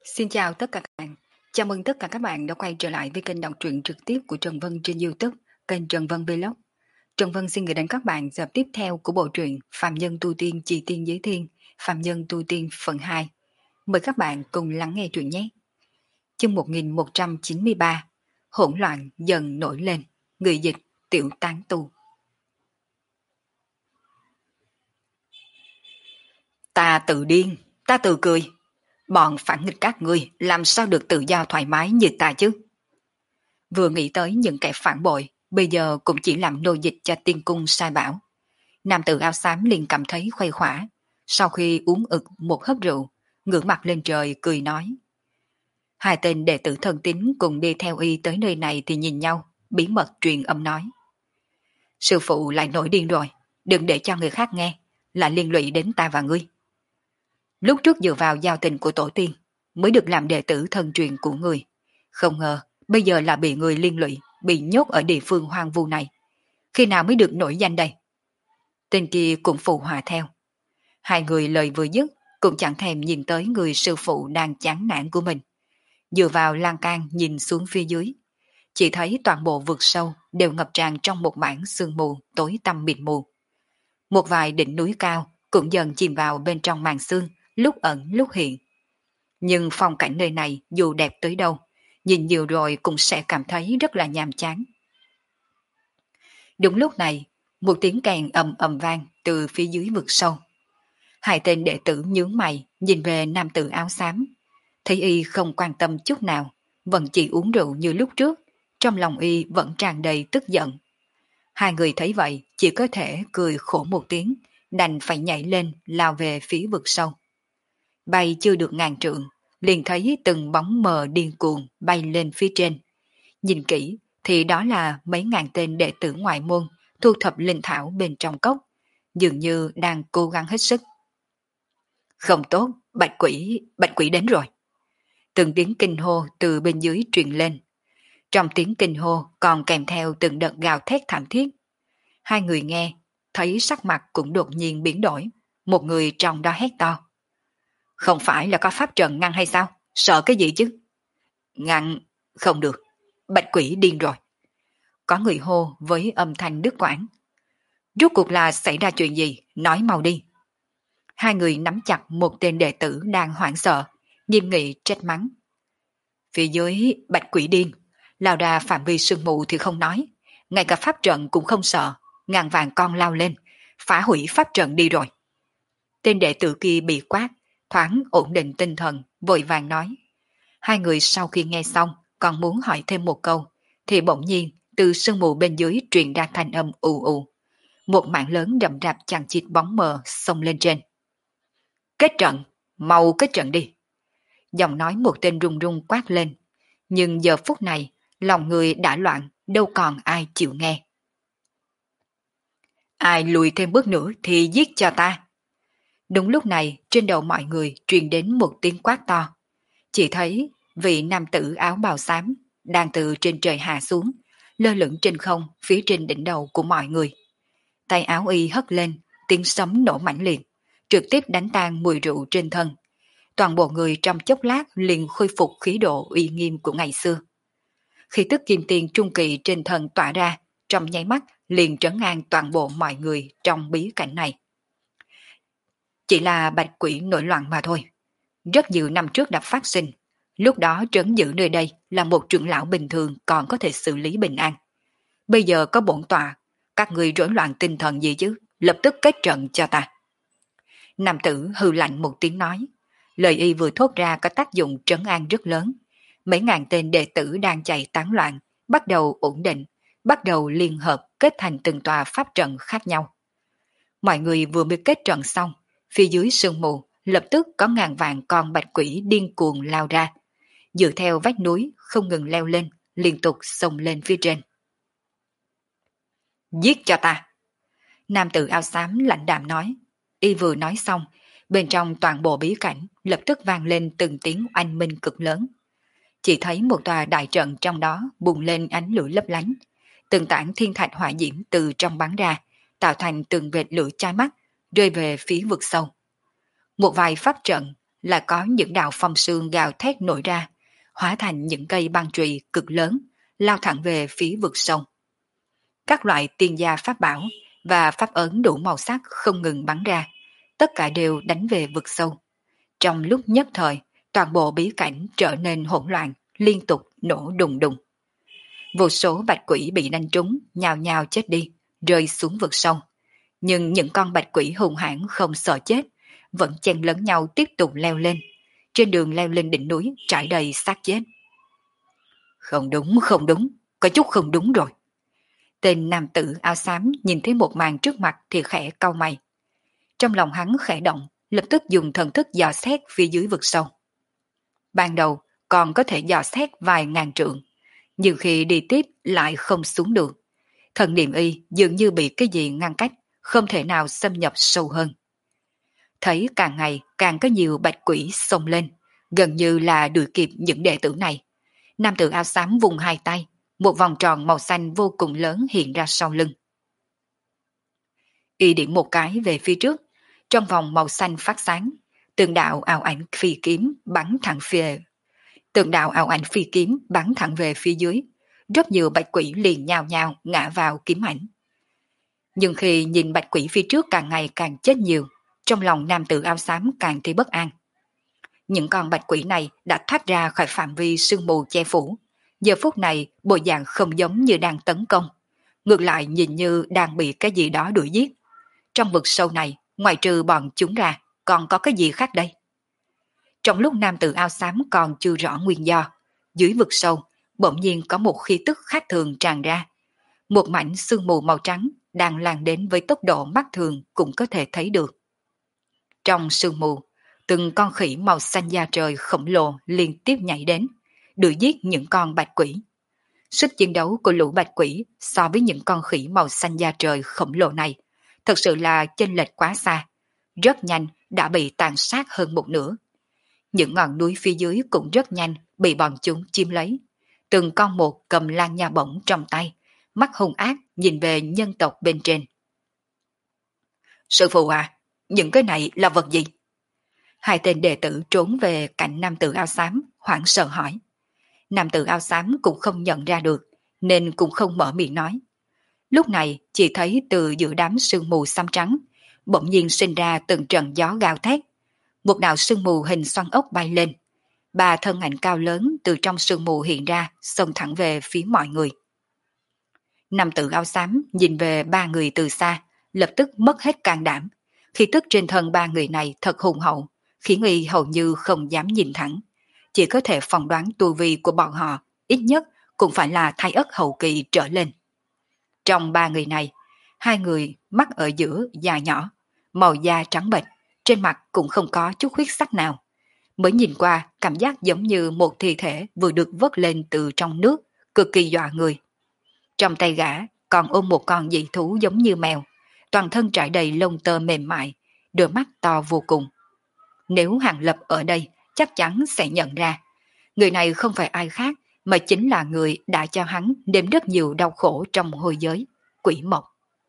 Xin chào tất cả các bạn. Chào mừng tất cả các bạn đã quay trở lại với kênh đọc truyện trực tiếp của Trần Vân trên YouTube, kênh Trần Vân Vlog. Trần Vân xin gửi đến các bạn tập tiếp theo của bộ truyện Phạm Nhân Tu Tiên Chỉ Tiên Giới Thiên, Phạm Nhân Tu Tiên phần 2. Mời các bạn cùng lắng nghe truyện nhé. Chương 1193, hỗn loạn dần nổi lên, người dịch Tiểu Tán Tu. Ta tự điên, ta tự cười. Bọn phản nghịch các ngươi làm sao được tự do thoải mái như ta chứ? Vừa nghĩ tới những kẻ phản bội, bây giờ cũng chỉ làm nô dịch cho tiên cung sai bảo. Nam tử áo xám liền cảm thấy khuây khỏa. Sau khi uống ực một hớp rượu, ngửa mặt lên trời cười nói. Hai tên đệ tử thân tín cùng đi theo y tới nơi này thì nhìn nhau, bí mật truyền âm nói. Sư phụ lại nổi điên rồi, đừng để cho người khác nghe, là liên lụy đến ta và ngươi. Lúc trước dựa vào giao tình của tổ tiên, mới được làm đệ tử thân truyền của người. Không ngờ, bây giờ là bị người liên lụy, bị nhốt ở địa phương hoang vu này. Khi nào mới được nổi danh đây? Tên kia cũng phụ họa theo. Hai người lời vừa dứt, cũng chẳng thèm nhìn tới người sư phụ đang chán nản của mình. Dựa vào lan can nhìn xuống phía dưới. Chỉ thấy toàn bộ vực sâu đều ngập tràn trong một mảng sương mù tối tăm mịt mù. Một vài đỉnh núi cao cũng dần chìm vào bên trong màn sương, lúc ẩn lúc hiện. Nhưng phong cảnh nơi này dù đẹp tới đâu, nhìn nhiều rồi cũng sẽ cảm thấy rất là nhàm chán. Đúng lúc này, một tiếng kèn ầm ầm vang từ phía dưới vực sâu. Hai tên đệ tử nhướng mày nhìn về nam tử áo xám. Thấy y không quan tâm chút nào, vẫn chỉ uống rượu như lúc trước, trong lòng y vẫn tràn đầy tức giận. Hai người thấy vậy chỉ có thể cười khổ một tiếng, đành phải nhảy lên lao về phía vực sâu. Bay chưa được ngàn trượng, liền thấy từng bóng mờ điên cuồng bay lên phía trên. Nhìn kỹ thì đó là mấy ngàn tên đệ tử ngoại môn thu thập linh thảo bên trong cốc, dường như đang cố gắng hết sức. Không tốt, bạch quỷ đến rồi. Từng tiếng kinh hô từ bên dưới truyền lên. Trong tiếng kinh hô còn kèm theo từng đợt gào thét thảm thiết. Hai người nghe, thấy sắc mặt cũng đột nhiên biến đổi. Một người trong đó hét to. Không phải là có pháp trận ngăn hay sao? Sợ cái gì chứ? Ngăn, không được. Bạch quỷ điên rồi. Có người hô với âm thanh đứt quãng. Rốt cuộc là xảy ra chuyện gì? Nói mau đi. Hai người nắm chặt một tên đệ tử đang hoảng sợ, nghiêm nghị trách mắng. Phía dưới bạch quỷ điên, lao ra phạm vi sương mù thì không nói, ngay cả pháp trận cũng không sợ, ngàn vàng con lao lên, phá hủy pháp trận đi rồi. Tên đệ tử kia bị quát, thoáng ổn định tinh thần, vội vàng nói. Hai người sau khi nghe xong, còn muốn hỏi thêm một câu, thì bỗng nhiên từ sương mù bên dưới truyền ra thanh âm ù ù. Một mảng lớn rậm rạp chằng chịt bóng mờ xông lên trên. Kết trận, mau kết trận đi. Giọng nói một tên run run quát lên. Nhưng giờ phút này, lòng người đã loạn, đâu còn ai chịu nghe. Ai lùi thêm bước nữa thì giết cho ta. Đúng lúc này, trên đầu mọi người truyền đến một tiếng quát to. Chỉ thấy vị nam tử áo bào xám đang từ trên trời hạ xuống, lơ lửng trên không phía trên đỉnh đầu của mọi người. Tay áo y hất lên, tiếng sấm nổ mãnh liệt, trực tiếp đánh tan mùi rượu trên thân. Toàn bộ người trong chốc lát liền khôi phục khí độ uy nghiêm của ngày xưa. Khi tức kim tiền trung kỳ trên thân tỏa ra, trong nháy mắt liền trấn an toàn bộ mọi người trong bí cảnh này. Chỉ là bạch quỷ nổi loạn mà thôi. Rất nhiều năm trước đã phát sinh, lúc đó trấn giữ nơi đây là một trưởng lão bình thường còn có thể xử lý bình an. Bây giờ có bổn tọa, các người rối loạn tinh thần gì chứ, lập tức kết trận cho ta. Nam tử hừ lạnh một tiếng nói, lời y vừa thốt ra có tác dụng trấn an rất lớn. Mấy ngàn tên đệ tử đang chạy tán loạn, bắt đầu ổn định, bắt đầu liên hợp kết thành từng tòa pháp trận khác nhau. Mọi người vừa mới kết trận xong, phía dưới sương mù lập tức có ngàn vạn con bạch quỷ điên cuồng lao ra, dựa theo vách núi không ngừng leo lên, liên tục xông lên phía trên. Giết cho ta! Nam tử áo xám lạnh đạm nói. Y vừa nói xong, bên trong toàn bộ bí cảnh lập tức vang lên từng tiếng oanh minh cực lớn. Chỉ thấy một tòa đại trận trong đó bùng lên ánh lửa lấp lánh, từng tảng thiên thạch hỏa diễm từ trong bắn ra, tạo thành từng vệt lửa chói mắt, rơi về phía vực sâu. Một vài pháp trận là có những đạo phong sương gào thét nổi ra, hóa thành những cây băng chùy cực lớn, lao thẳng về phía vực sâu. Các loại tiên gia pháp bảo và pháp ấn đủ màu sắc không ngừng bắn ra, tất cả đều đánh về vực sâu. Trong lúc nhất thời, toàn bộ bí cảnh trở nên hỗn loạn, liên tục nổ đùng đùng. Vô số bạch quỷ bị đánh trúng, nhào nhào chết đi, rơi xuống vực sâu. Nhưng những con bạch quỷ hung hãn không sợ chết, vẫn chen lấn nhau tiếp tục leo lên. Trên đường leo lên đỉnh núi trải đầy xác chết. Không đúng, không đúng, có chút không đúng rồi. Tên nam tử áo xám nhìn thấy một màn trước mặt thì khẽ cau mày. Trong lòng hắn khẽ động, lập tức dùng thần thức dò xét phía dưới vực sâu. Ban đầu còn có thể dò xét vài ngàn trượng, nhưng khi đi tiếp lại không xuống được. Thần niệm y dường như bị cái gì ngăn cách, không thể nào xâm nhập sâu hơn. Thấy càng ngày càng có nhiều bạch quỷ xông lên, gần như là đuổi kịp những đệ tử này. Nam tử áo xám vùng hai tay, một vòng tròn màu xanh vô cùng lớn hiện ra sau lưng. Y điểm một cái về phía trước, trong vòng màu xanh phát sáng, từng đạo ảo ảnh phi kiếm bắn thẳng về. Từng đạo ảo ảnh phi kiếm bắn thẳng về phía dưới, rất nhiều bạch quỷ liền nhào nhào ngã vào kiếm ảnh. Nhưng khi nhìn bạch quỷ phía trước càng ngày càng chết nhiều, trong lòng nam tử áo xám càng thấy bất an. Những con bạch quỷ này đã thoát ra khỏi phạm vi sương mù che phủ, giờ phút này bộ dạng không giống như đang tấn công, ngược lại nhìn như đang bị cái gì đó đuổi giết. Trong vực sâu này, ngoài trừ bọn chúng ra, còn có cái gì khác đây? Trong lúc nam tử áo xám còn chưa rõ nguyên do, dưới vực sâu, bỗng nhiên có một khí tức khác thường tràn ra. Một mảnh sương mù màu trắng đang lan đến với tốc độ mắt thường cũng có thể thấy được. Trong sương mù, từng con khỉ màu xanh da trời khổng lồ liên tiếp nhảy đến, đuổi giết những con bạch quỷ. Sức chiến đấu của lũ bạch quỷ so với những con khỉ màu xanh da trời khổng lồ này thật sự là chênh lệch quá xa, rất nhanh đã bị tàn sát hơn một nửa. Những ngọn núi phía dưới cũng rất nhanh bị bọn chúng chiếm lấy. Từng con một cầm lan nha bổng trong tay, mắt hung ác nhìn về nhân tộc bên trên. Sư phụ à, những cái này là vật gì? Hai tên đệ tử trốn về cạnh nam tử áo xám, hoảng sợ hỏi. Nam tử áo xám cũng không nhận ra được, nên cũng không mở miệng nói. Lúc này chỉ thấy từ giữa đám sương mù xám trắng, bỗng nhiên sinh ra từng trận gió gào thét. Một đạo sương mù hình xoắn ốc bay lên. Ba thân ảnh cao lớn từ trong sương mù hiện ra, xông thẳng về phía mọi người. Nam tử áo xám nhìn về ba người từ xa, lập tức mất hết can đảm. Khí tức trên thân ba người này thật hùng hậu, khiến y hầu như không dám nhìn thẳng. Chỉ có thể phỏng đoán tu vi của bọn họ, ít nhất cũng phải là thái ất hậu kỳ trở lên. Trong ba người này, hai người mắt ở giữa dài nhỏ, màu da trắng bệch, trên mặt cũng không có chút huyết sắc nào. Mới nhìn qua cảm giác giống như một thi thể vừa được vớt lên từ trong nước, cực kỳ dọa người. Trong tay gã còn ôm một con dị thú giống như mèo, toàn thân trải đầy lông tơ mềm mại, đôi mắt to vô cùng. Nếu Hàng Lập ở đây, chắc chắn sẽ nhận ra. Người này không phải ai khác, mà chính là người đã cho hắn nếm rất nhiều đau khổ trong hồi giới, Quỷ Mộc.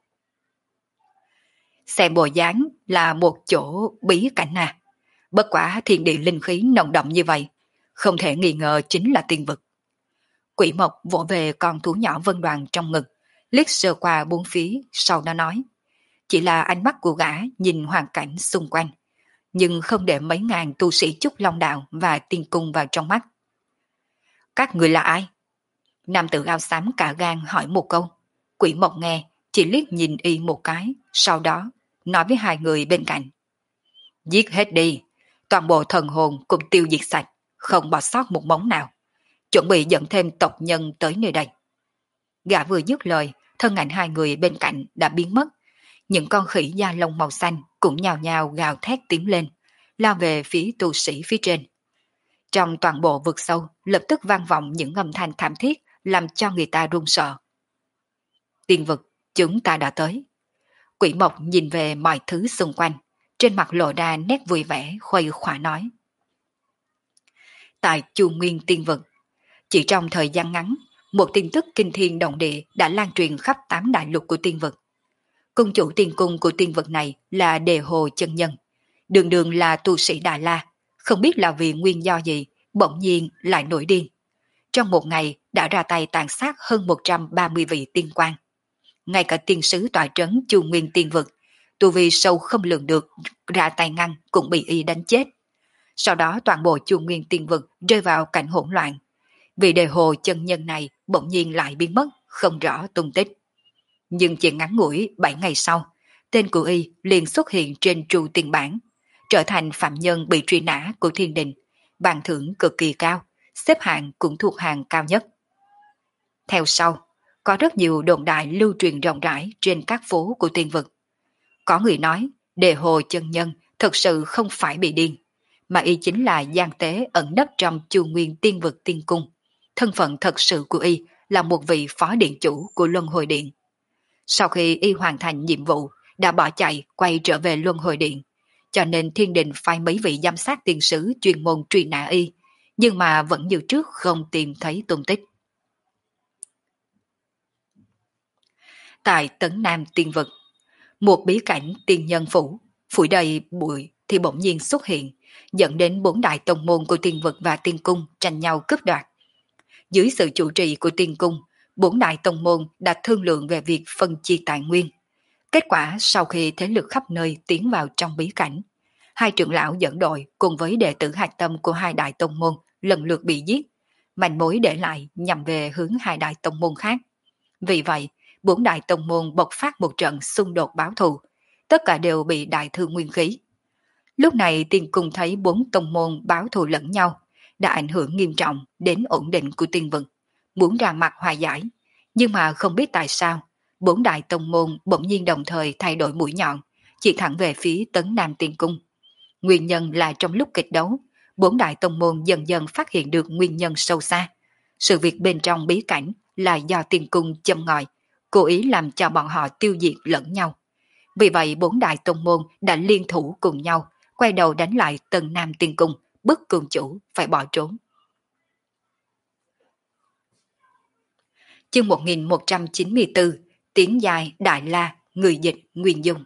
Xem bộ dáng là một chỗ bí cảnh à. Bất quả thiên địa linh khí nồng đậm như vậy, không thể nghi ngờ chính là tiên vực. Quỷ Mộc vỗ về con thú nhỏ Vân Đoàn trong ngực, liếc sơ qua bốn phía, sau đó nói. Chỉ là ánh mắt của gã nhìn hoàn cảnh xung quanh, nhưng không để mấy ngàn tu sĩ Trúc Long Đạo và tiên cung vào trong mắt. Các người là ai? Nam tử áo xám cả gan hỏi một câu. Quỷ Mộc nghe, chỉ liếc nhìn y một cái, sau đó nói với hai người bên cạnh. Giết hết đi, toàn bộ thần hồn cũng tiêu diệt sạch, không bỏ sót một mống nào. Chuẩn bị dẫn thêm tộc nhân tới nơi đây. Gã vừa dứt lời, thân ảnh hai người bên cạnh đã biến mất. Những con khỉ da lông màu xanh cũng nhào nhào gào thét tiến lên, lao về phía tu sĩ phía trên. Trong toàn bộ vực sâu lập tức vang vọng những âm thanh thảm thiết làm cho người ta run sợ. Tiên vực, chúng ta đã tới. Quỷ Mộc nhìn về mọi thứ xung quanh, trên mặt lộ ra nét vui vẻ khuây khỏa nói. Tại Chu Nguyên tiên vực, chỉ trong thời gian ngắn, một tin tức kinh thiên động địa đã lan truyền khắp 8 đại lục của tiên vực. Cung chủ tiên cung của tiên vực này là Đề Hồ chân nhân, đường đường là tu sĩ Đại La, không biết là vì nguyên do gì, bỗng nhiên lại nổi điên. Trong một ngày đã ra tay tàn sát hơn 130 vị tiên quan. Ngay cả tiên sứ tọa trấn Chu Nguyên Tiên Vực, tu vi sâu không lường được, ra tay ngăn cũng bị y đánh chết. Sau đó toàn bộ Chu Nguyên Tiên Vực rơi vào cảnh hỗn loạn. Vị đề hồ chân nhân này bỗng nhiên lại biến mất, không rõ tung tích. Nhưng chỉ ngắn ngủi 7 ngày sau, tên của y liền xuất hiện trên trụ tiền bản, trở thành phạm nhân bị truy nã của thiên đình, ban thưởng cực kỳ cao, xếp hạng cũng thuộc hàng cao nhất. Theo sau, có rất nhiều đồn đại lưu truyền rộng rãi trên các phố của tiên vực. Có người nói, đề hồ chân nhân thực sự không phải bị điên, mà y chính là gian tế ẩn nấp trong Chu Nguyên Tiên Vực Tiên Cung. Thân phận thật sự của y là một vị phó điện chủ của Luân Hồi Điện. Sau khi y hoàn thành nhiệm vụ, đã bỏ chạy quay trở về Luân Hồi Điện, cho nên thiên đình phái mấy vị giám sát tiên sứ chuyên môn truy nã y, nhưng mà vẫn như trước không tìm thấy tung tích. Tại Tấn Nam Tiên Vực, một bí cảnh tiên nhân phủ, phủi đầy bụi thì bỗng nhiên xuất hiện, dẫn đến 4 đại tông môn của tiên vực và tiên cung tranh nhau cướp đoạt. Dưới sự chủ trì của tiên cung, 4 đại tông môn đã thương lượng về việc phân chia tài nguyên. Kết quả sau khi thế lực khắp nơi tiến vào trong bí cảnh, hai trưởng lão dẫn đội cùng với đệ tử hạch tâm của hai đại tông môn lần lượt bị giết, manh mối để lại nhằm về hướng hai đại tông môn khác. Vì vậy, 4 đại tông môn bộc phát một trận xung đột báo thù, tất cả đều bị đại thương nguyên khí. Lúc này tiên cung thấy 4 tông môn báo thù lẫn nhau, đã ảnh hưởng nghiêm trọng đến ổn định của tiên vực, muốn ra mặt hòa giải, nhưng mà không biết tại sao, 4 đại tông môn bỗng nhiên đồng thời thay đổi mũi nhọn, chỉ thẳng về phía Tấn Nam Tiên Cung. Nguyên nhân là trong lúc kịch đấu, 4 đại tông môn dần dần phát hiện được nguyên nhân sâu xa. Sự việc bên trong bí cảnh là do Tiên Cung châm ngòi, cố ý làm cho bọn họ tiêu diệt lẫn nhau. Vì vậy 4 đại tông môn đã liên thủ cùng nhau, quay đầu đánh lại Tấn Nam Tiên Cung, bức cường chủ phải bỏ trốn. Chương 1194, Tiếng dài Đại La, người dịch Nguyên Dung.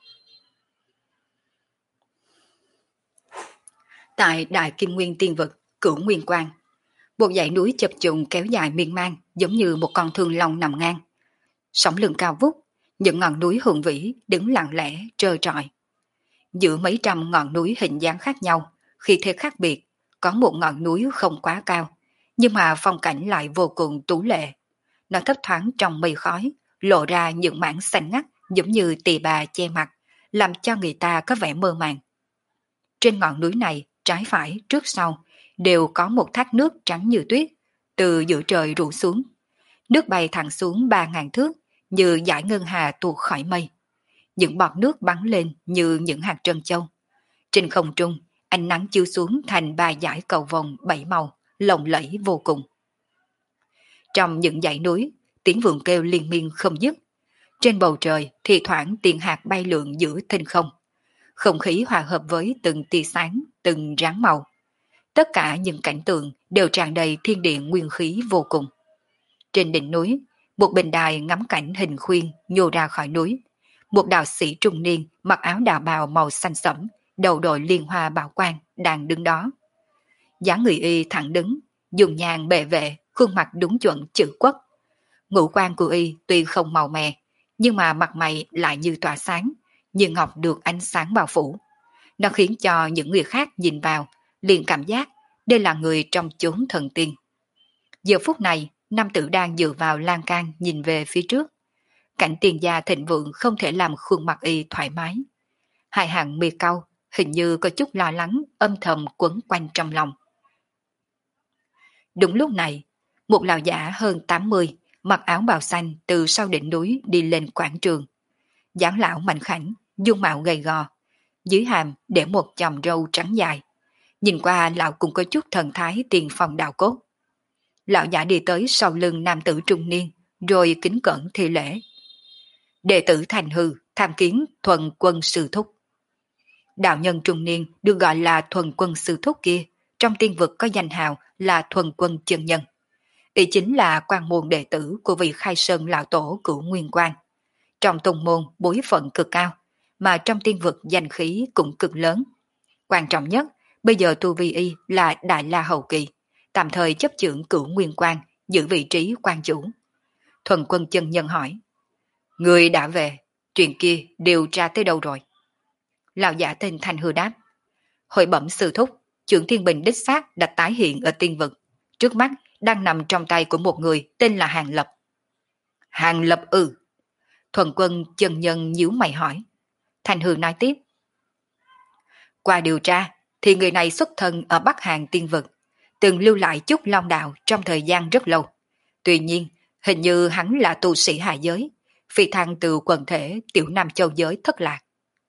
Tại Đại Kim Nguyên Tiên Vực, Cửu Nguyên Quang, một dãy núi chập trùng kéo dài miên man giống như một con thương long nằm ngang. Sóng lưng cao vút, những ngọn núi hùng vĩ đứng lặng lẽ trơ trọi. Giữa mấy trăm ngọn núi hình dáng khác nhau, khi thế khác biệt, có một ngọn núi không quá cao, nhưng mà phong cảnh lại vô cùng tú lệ. Nó thấp thoáng trong mây khói, lộ ra những mảng xanh ngắt giống như tỳ bà che mặt, làm cho người ta có vẻ mơ màng. Trên ngọn núi này, trái phải, trước sau, đều có một thác nước trắng như tuyết, từ giữa trời rủ xuống. Nước bay thẳng xuống 3.000 thước, như dải ngân hà tuột khỏi mây. Những bọt nước bắn lên như những hạt trân châu. Trên không trung, ánh nắng chiếu xuống thành 3 dải cầu vồng 7 màu, lộng lẫy vô cùng. Trong những dãy núi, tiếng vượn kêu liên miên không dứt. Trên bầu trời thì thoảng tiếng hạt bay lượn giữa thinh không. Không khí hòa hợp với từng tia sáng, từng ráng màu. Tất cả những cảnh tượng đều tràn đầy thiên địa nguyên khí vô cùng. Trên đỉnh núi, một bình đài ngắm cảnh hình khuyên nhô ra khỏi núi. Một đạo sĩ trung niên mặc áo đạo bào màu xanh sẫm, đầu đội liên hoa bảo quang đang đứng đó. Dáng người y thẳng đứng, dùng nhàn bệ vệ, khuôn mặt đúng chuẩn chữ quốc. Ngũ quan của y tuy không màu mè, nhưng mà mặt mày lại như tỏa sáng, như ngọc được ánh sáng bao phủ. Nó khiến cho những người khác nhìn vào, liền cảm giác đây là người trong chốn thần tiên. Giờ phút này, nam tử đang dựa vào lan can nhìn về phía trước. Cảnh tiền gia thịnh vượng không thể làm khuôn mặt y thoải mái. Hai hàng mi cau, hình như có chút lo lắng, âm thầm quấn quanh trong lòng. Đúng lúc này, một lão giả hơn 80, mặc áo bào xanh từ sau đỉnh núi đi lên quảng trường. Dáng lão mạnh khảnh, dung mạo gầy gò, dưới hàm để một chòm râu trắng dài. Nhìn qua lão cũng có chút thần thái tiền phong đạo cốt. Lão giả đi tới sau lưng nam tử trung niên, rồi kính cẩn thi lễ. Đệ tử Thành Hư, tham kiến Thuần Quân Sư Thúc. Đạo nhân trung niên được gọi là Thuần Quân Sư Thúc kia, trong tiên vực có danh hào là Thuần Quân Chân Nhân. Y chính là quan môn đệ tử của vị Khai Sơn lão tổ Cửu Nguyên Quang. Trong tông môn bối phận cực cao, mà trong tiên vực danh khí cũng cực lớn. Quan trọng nhất, Bây giờ tu vi y là Đại La Hậu Kỳ, tạm thời chấp chưởng Cửu Nguyên Quan, giữ vị trí quan chủ. Thuần Quân chân nhân hỏi, người đã về, chuyện kia điều tra tới đâu rồi? Lão giả tên Thanh Hư đáp, hội bẩm sư thúc, trưởng Thiên Bình đích xác đã tái hiện ở tiên vực, trước mắt đang nằm trong tay của một người tên là Hàng Lập. Hàng Lập ư? Thuần Quân chân nhân nhíu mày hỏi. Thanh Hư nói tiếp, qua điều tra thì người này xuất thân ở Bắc Hàn tiên vực, từng lưu lại chút long đạo trong thời gian rất lâu. Tuy nhiên, hình như hắn là tu sĩ hạ giới, phi thăng từ quần thể tiểu Nam Châu giới thất lạc.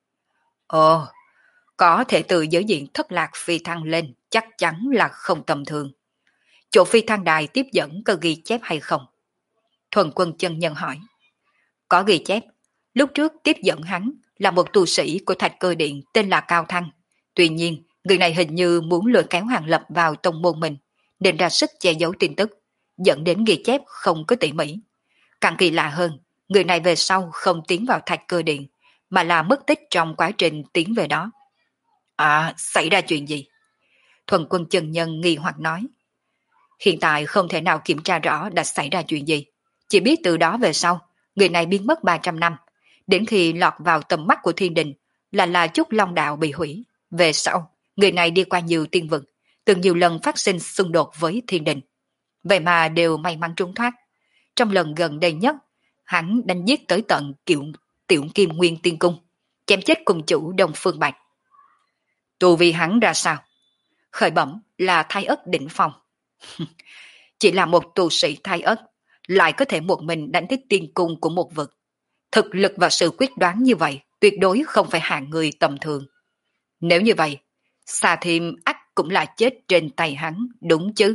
Ồ, có thể từ giới diện thất lạc phi thăng lên chắc chắn là không tầm thường. Chỗ phi thăng đài tiếp dẫn có ghi chép hay không? Thuần Quân chân nhân hỏi. Có ghi chép, lúc trước tiếp dẫn hắn là một tu sĩ của Thạch Cơ Điện tên là Cao Thăng. Tuy nhiên, người này hình như muốn lôi kéo Hàng Lập vào tông môn mình, nên ra sức che giấu tin tức, dẫn đến ghi chép không có tỉ mỉ. Càng kỳ lạ hơn, người này về sau không tiến vào Thạch Cơ Điện, mà là mất tích trong quá trình tiến về đó. À, xảy ra chuyện gì? Thuần Quân chân nhân nghi hoặc nói. Hiện tại không thể nào kiểm tra rõ đã xảy ra chuyện gì. Chỉ biết từ đó về sau, người này biến mất 300 năm. Đến khi lọt vào tầm mắt của thiên đình là chút long đạo bị hủy. Về sau, người này đi qua nhiều tiên vực, từng nhiều lần phát sinh xung đột với thiên đình. Vậy mà đều may mắn trốn thoát. Trong lần gần đây nhất, hắn đánh giết tới tận tiểu Kim Nguyên Tiên Cung, chém chết cùng chủ Đông Phương Bạch. Tu vi hắn ra sao? Khởi bẩm là Thái Ất đỉnh phong. Chỉ là một tu sĩ Thái Ất, lại có thể một mình đánh tới tiên cung của một vực. Thực lực và sự quyết đoán như vậy tuyệt đối không phải hạng người tầm thường. Nếu như vậy, Xà Thiêm ắt cũng là chết trên tay hắn, đúng chứ?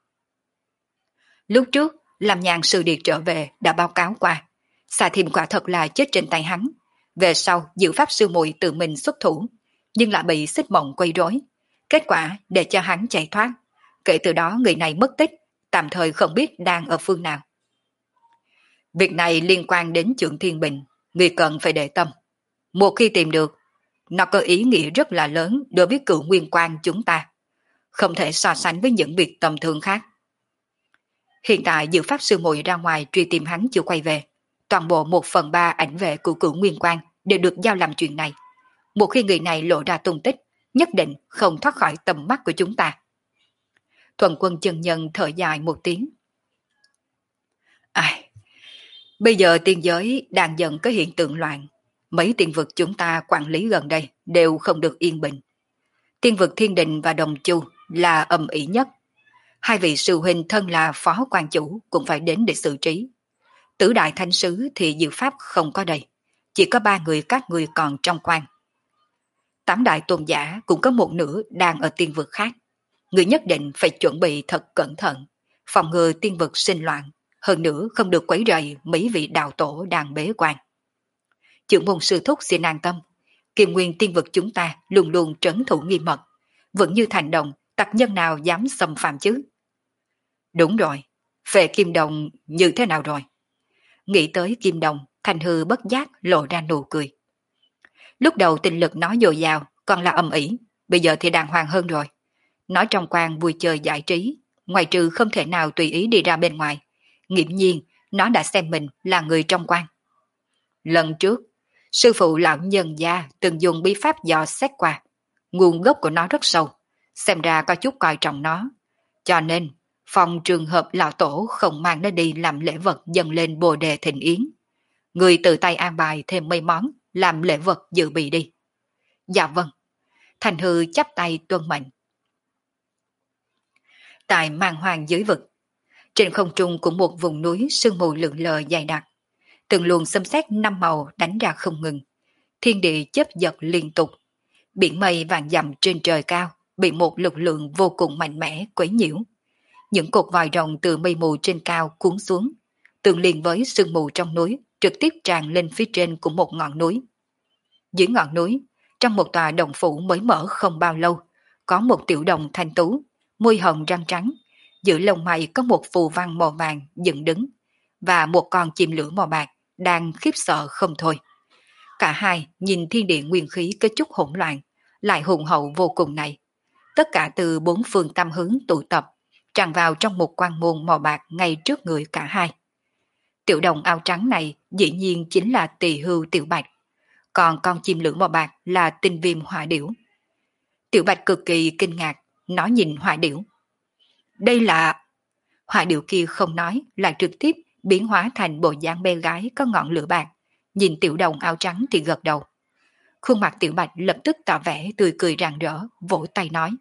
Lúc trước, làm nhàn sư điệt trở về đã báo cáo qua. Xà Thiêm quả thật là chết trên tay hắn. Về sau, Diệu Pháp Sư Muội tự mình xuất thủ, nhưng lại bị xích mộng quấy rối. Kết quả để cho hắn chạy thoát. Kể từ đó người này mất tích, tạm thời không biết đang ở phương nào. Việc này liên quan đến Trượng Thiên Bình, người cần phải để tâm. Một khi tìm được, nó có ý nghĩa rất là lớn đối với Cửu Nguyên Quan chúng ta. Không thể so sánh với những việc tầm thường khác. Hiện tại Diệu Pháp Sư Muội ra ngoài truy tìm hắn chưa quay về. Toàn bộ 1/3 ảnh vệ của Cửu Nguyên Quan đều được giao làm chuyện này. Một khi người này lộ ra tung tích, nhất định không thoát khỏi tầm mắt của chúng ta. Thuần Quân chân nhân thở dài một tiếng. Ai, bây giờ tiên giới đang dần có hiện tượng loạn. Mấy tiên vực chúng ta quản lý gần đây đều không được yên bình. Tiên vực Thiên Đình và Đồng Chu là ầm ĩ nhất. Hai vị sư huynh thân là phó quan chủ cũng phải đến để xử trí. Tứ đại thánh sứ thì Diệu Pháp không có đây. Chỉ có 3 người các người còn trong quan. 8 đại tôn giả cũng có một nửa đang ở tiên vực khác. Người nhất định phải chuẩn bị thật cẩn thận, phòng ngừa tiên vực sinh loạn, hơn nữa không được quấy rầy mấy vị đạo tổ đang bế quan. Trưởng môn sư thúc xin an tâm, Kim Nguyên tiên vực chúng ta luôn luôn trấn thủ nghiêm mật, vẫn như Thành Đồng, tặc nhân nào dám xâm phạm chứ? Đúng rồi, về Kim Đồng như thế nào rồi? Nghĩ tới Kim Đồng, Thành Hư bất giác lộ ra nụ cười. Lúc đầu tinh lực nó dồi dào, còn là ầm ĩ, bây giờ thì đàng hoàng hơn rồi. Nói trong quan vui chơi giải trí, ngoài trừ không thể nào tùy ý đi ra bên ngoài. Nghiễm nhiên, nó đã xem mình là người trong quan. Lần trước, sư phụ lão nhân gia từng dùng bí pháp dò xét qua. Nguồn gốc của nó rất sâu, xem ra có chút coi trọng nó. Cho nên, phòng trường hợp lão tổ không mang nó đi làm lễ vật dâng lên Bồ Đề Thịnh Yến. Người tự tay an bài thêm mấy món làm lễ vật dự bị đi. Dạ vâng. Thành Hư chắp tay tuân mệnh. Tại màn hoàng giới vực, trên không trung của một vùng núi sương mù lượn lờ dày đặc, từng luồng xâm xét 5 màu đánh ra không ngừng, thiên địa chớp giật liên tục, biển mây vàng dặm trên trời cao bị một lực lượng vô cùng mạnh mẽ quấy nhiễu. Những cột vòi rồng từ mây mù trên cao cuốn xuống, tương liền với sương mù trong núi, trực tiếp tràn lên phía trên của một ngọn núi. Dưới ngọn núi, trong một tòa đồng phủ mới mở không bao lâu, có một tiểu đồng thanh tú, môi hồng răng trắng, giữa lông mày có một phù văn màu vàng dựng đứng, và một con chim lửa màu bạc đang khiếp sợ không thôi. Cả hai nhìn thiên địa nguyên khí có chút hỗn loạn, lại hùng hậu vô cùng này. tất cả từ bốn phương tám hướng tụ tập, tràn vào trong một quan môn màu bạc ngay trước người cả hai. Tiểu đồng áo trắng này dĩ nhiên chính là Tỳ Hưu Tiểu Bạch, còn con chim lưỡng màu bạc là Tinh Viêm Hỏa Điểu. Tiểu Bạch cực kỳ kinh ngạc, nó nhìn Hỏa Điểu. Đây là... Hỏa Điểu kia không nói, lại trực tiếp biến hóa thành bộ dáng bé gái có ngọn lửa bạc, nhìn tiểu đồng áo trắng thì gật đầu. Khuôn mặt Tiểu Bạch lập tức tỏ vẻ tươi cười rạng rỡ, vỗ tay nói.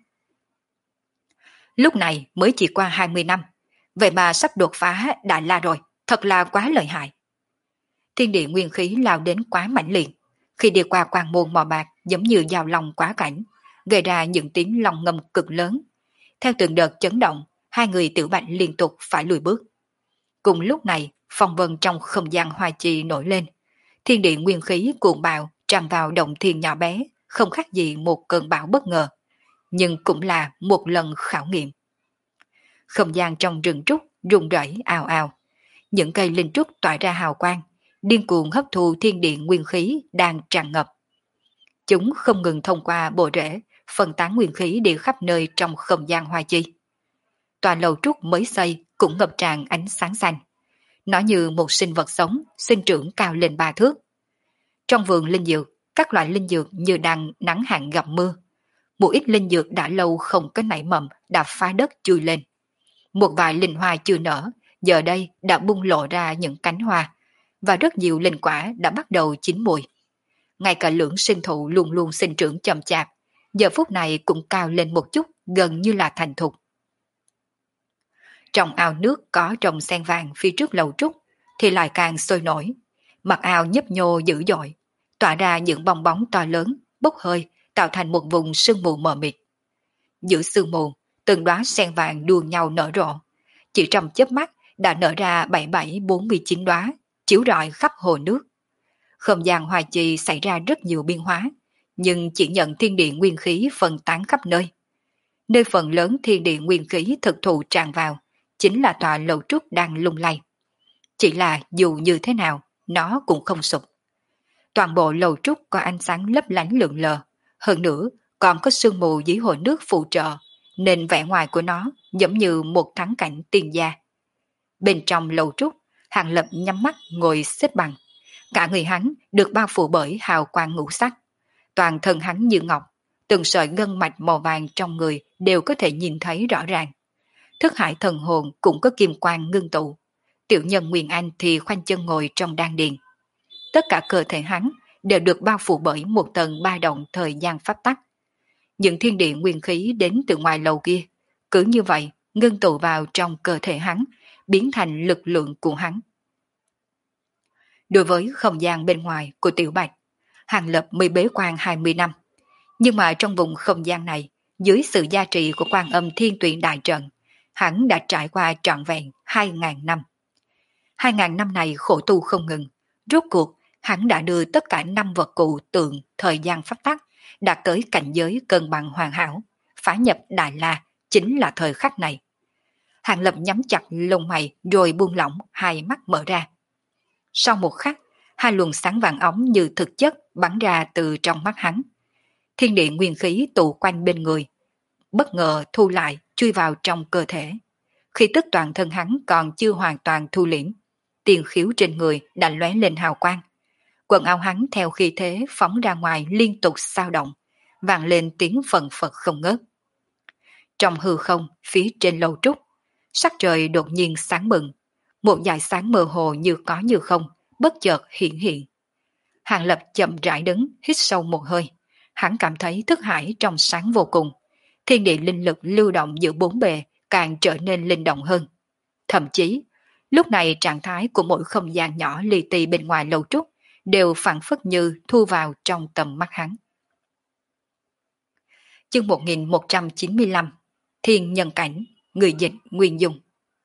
Lúc này mới chỉ qua 20 năm, vậy mà sắp đột phá Đại La rồi, thật là quá lợi hại. Thiên địa nguyên khí lao đến quá mãnh liệt, khi đi qua quan môn màu bạc giống như giao long quá cảnh, gây ra những tiếng long ngâm cực lớn. Theo từng đợt chấn động, hai người Tiểu Bạch liên tục phải lùi bước. Cùng lúc này, phong vân trong không gian hoa chi nổi lên, thiên địa nguyên khí cuồng bạo tràn vào động thiên nhỏ bé, không khác gì một cơn bão bất ngờ, nhưng cũng là một lần khảo nghiệm. Không gian trong rừng trúc rung rẩy ào ào, những cây linh trúc tỏa ra hào quang, điên cuồng hấp thu thiên địa nguyên khí đang tràn ngập. Chúng không ngừng thông qua bộ rễ, phân tán nguyên khí đi khắp nơi trong không gian hoa chi. Tòa lầu trúc mới xây cũng ngập tràn ánh sáng xanh. Nó như một sinh vật sống, sinh trưởng cao lên 3 thước. Trong vườn linh dược, các loại linh dược như đang nắng hạn gặp mưa. Một ít linh dược đã lâu không có nảy mầm đã phá đất chui lên. Một vài linh hoa chưa nở, giờ đây đã bung lộ ra những cánh hoa, và rất nhiều linh quả đã bắt đầu chín mùi. Ngay cả lưỡng sinh thụ luôn luôn sinh trưởng chậm chạp, giờ phút này cũng cao lên một chút, gần như là thành thục. Trong ao nước có trồng sen vàng phía trước lầu trúc thì lại càng sôi nổi. Mặt ao nhấp nhô dữ dội, tỏa ra những bong bóng to lớn, bốc hơi, tạo thành một vùng sương mù mờ mịt. Giữa sương mù, từng đóa sen vàng đua nhau nở rộ. Chỉ trong chớp mắt đã nở ra 7749 đóa, chiếu rọi khắp hồ nước. Không gian hoa chi xảy ra rất nhiều biến hóa, nhưng chỉ nhận thiên địa nguyên khí phân tán khắp nơi. Nơi phần lớn thiên địa nguyên khí thực thụ tràn vào, chính là tòa lầu trúc đang lung lay. Chỉ là dù như thế nào, nó cũng không sụp. Toàn bộ lầu trúc có ánh sáng lấp lánh lượn lờ, hơn nữa còn có sương mù dưới hồ nước phụ trợ, nên vẻ ngoài của nó giống như một thắng cảnh tiên gia. Bên trong lầu trúc, Hàng Lập nhắm mắt ngồi xếp bằng. Cả người hắn được bao phủ bởi hào quang ngũ sắc. Toàn thân hắn như ngọc, từng sợi gân mạch màu vàng trong người đều có thể nhìn thấy rõ ràng. Thức hải thần hồn cũng có kim quang ngưng tụ. Tiểu nhân Nguyên Anh thì khoanh chân ngồi trong đan điền. Tất cả cơ thể hắn đều được bao phủ bởi một tầng ba động thời gian pháp tắc. Những thiên địa nguyên khí đến từ ngoài lầu kia, cứ như vậy ngưng tụ vào trong cơ thể hắn, biến thành lực lượng của hắn. Đối với không gian bên ngoài của Tiểu Bạch, Hàng Lập mới bế quan 20 năm. Nhưng mà trong vùng không gian này, dưới sự gia trì của Quan Âm Thiên Tuyển Đại Trận, hắn đã trải qua trọn vẹn 2.000 năm. 2.000 năm này khổ tu không ngừng, rốt cuộc hắn đã đưa tất cả 5 vật cụ tượng thời gian pháp tắc đạt tới cảnh giới cân bằng hoàn hảo, phá nhập Đại La chính là thời khắc này. Hàng Lập nhắm chặt lông mày rồi buông lỏng, hai mắt mở ra. Sau một khắc, hai luồng sáng vàng óng như thực chất bắn ra từ trong mắt hắn. Thiên địa nguyên khí tụ quanh bên người, bất ngờ thu lại chui vào trong cơ thể. Khi tức toàn thân hắn còn chưa hoàn toàn thu liễm, tiền khiếu trên người đã lóe lên hào quang. Quần áo hắn theo khí thế phóng ra ngoài liên tục xao động, vang lên tiếng phần phật không ngớt. Trong hư không, phía trên lầu trúc, sắc trời đột nhiên sáng bừng, một dải sáng mơ hồ như có như không, bất chợt hiện hiện. Hàng Lập chậm rãi đứng, hít sâu một hơi. Hắn cảm thấy thức hải trong sáng vô cùng. Thiên địa linh lực lưu động giữa bốn bề càng trở nên linh động hơn. Thậm chí, lúc này trạng thái của mỗi không gian nhỏ li ti bên ngoài lầu trúc đều phản phất như thu vào trong tầm mắt hắn. Chương 1195 Thiên Nhân Cảnh, người dịch Nguyên Dung.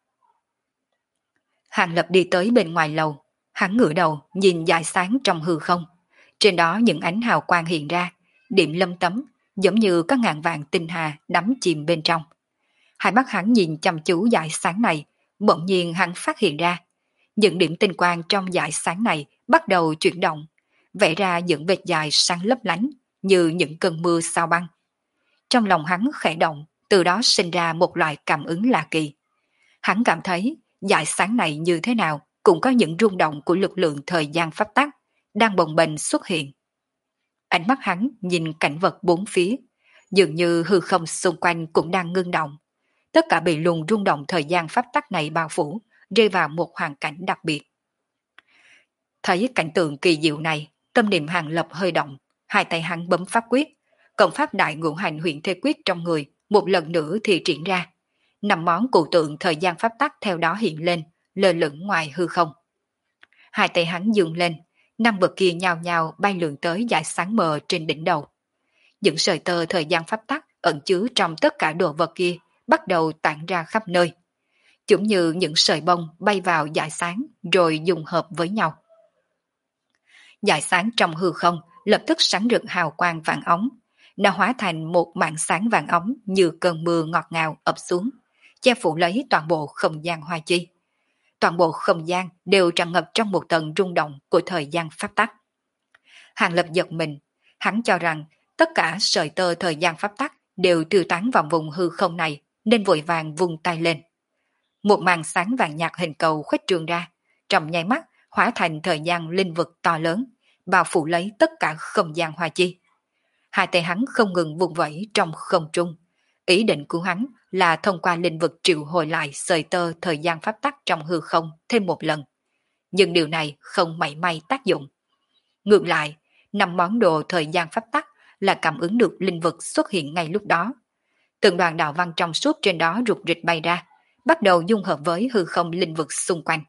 Hàng Lập đi tới bên ngoài lầu, hắn ngửa đầu nhìn dải sáng trong hư không. Trên đó những ánh hào quang hiện ra, điểm lâm tấm, giống như có ngàn vàng tinh hà đắm chìm bên trong. Hai mắt hắn nhìn chăm chú dải sáng này, bỗng nhiên hắn phát hiện ra. Những điểm tinh quang trong dải sáng này bắt đầu chuyển động, vẽ ra những vệt dài sáng lấp lánh như những cơn mưa sao băng. Trong lòng hắn khẽ động, từ đó sinh ra một loại cảm ứng lạ kỳ. Hắn cảm thấy dải sáng này như thế nào cũng có những rung động của lực lượng thời gian pháp tắc đang bồng bềnh xuất hiện. Ánh mắt hắn nhìn cảnh vật bốn phía, dường như hư không xung quanh cũng đang ngưng động. Tất cả bị luồng rung động thời gian pháp tắc này bao phủ, rơi vào một hoàn cảnh đặc biệt. Thấy cảnh tượng kỳ diệu này, tâm niệm Hàng Lập hơi động, hai tay hắn bấm pháp quyết, cộng pháp đại ngũ hành huyện thế quyết trong người một lần nữa thì triển ra. Năm món cụ tượng thời gian pháp tắc theo đó hiện lên, lơ lửng ngoài hư không. Hai tay hắn dương lên, năm vật kia nhào nhào bay lượn tới dải sáng mờ trên đỉnh đầu. Những sợi tơ thời gian pháp tắc ẩn chứa trong tất cả đồ vật kia bắt đầu tản ra khắp nơi. Chúng như những sợi bông bay vào dải sáng rồi dung hợp với nhau. Dải sáng trong hư không lập tức sáng rực hào quang vàng óng. Nó hóa thành một mảng sáng vàng óng như cơn mưa ngọt ngào ập xuống, che phủ lấy toàn bộ không gian hoa chi. Toàn bộ không gian đều tràn ngập trong một tầng rung động của thời gian pháp tắc. Hàng Lập giật mình, hắn cho rằng tất cả sợi tơ thời gian pháp tắc đều tiêu tán vào vùng hư không này, nên vội vàng vung tay lên. Một màn sáng vàng nhạt hình cầu khuếch trương ra, trong nháy mắt hóa thành thời gian linh vực to lớn, bao phủ lấy tất cả không gian hoa chi. Hai tay hắn không ngừng vung vẩy trong không trung. Ý định của hắn là thông qua linh vực triệu hồi lại sợi tơ thời gian pháp tắc trong hư không thêm một lần. Nhưng điều này không mảy may tác dụng. Ngược lại, năm món đồ thời gian pháp tắc là cảm ứng được linh vực xuất hiện ngay lúc đó. Từng đoàn đạo văn trong suốt trên đó rụt rịch bay ra, bắt đầu dung hợp với hư không linh vực xung quanh.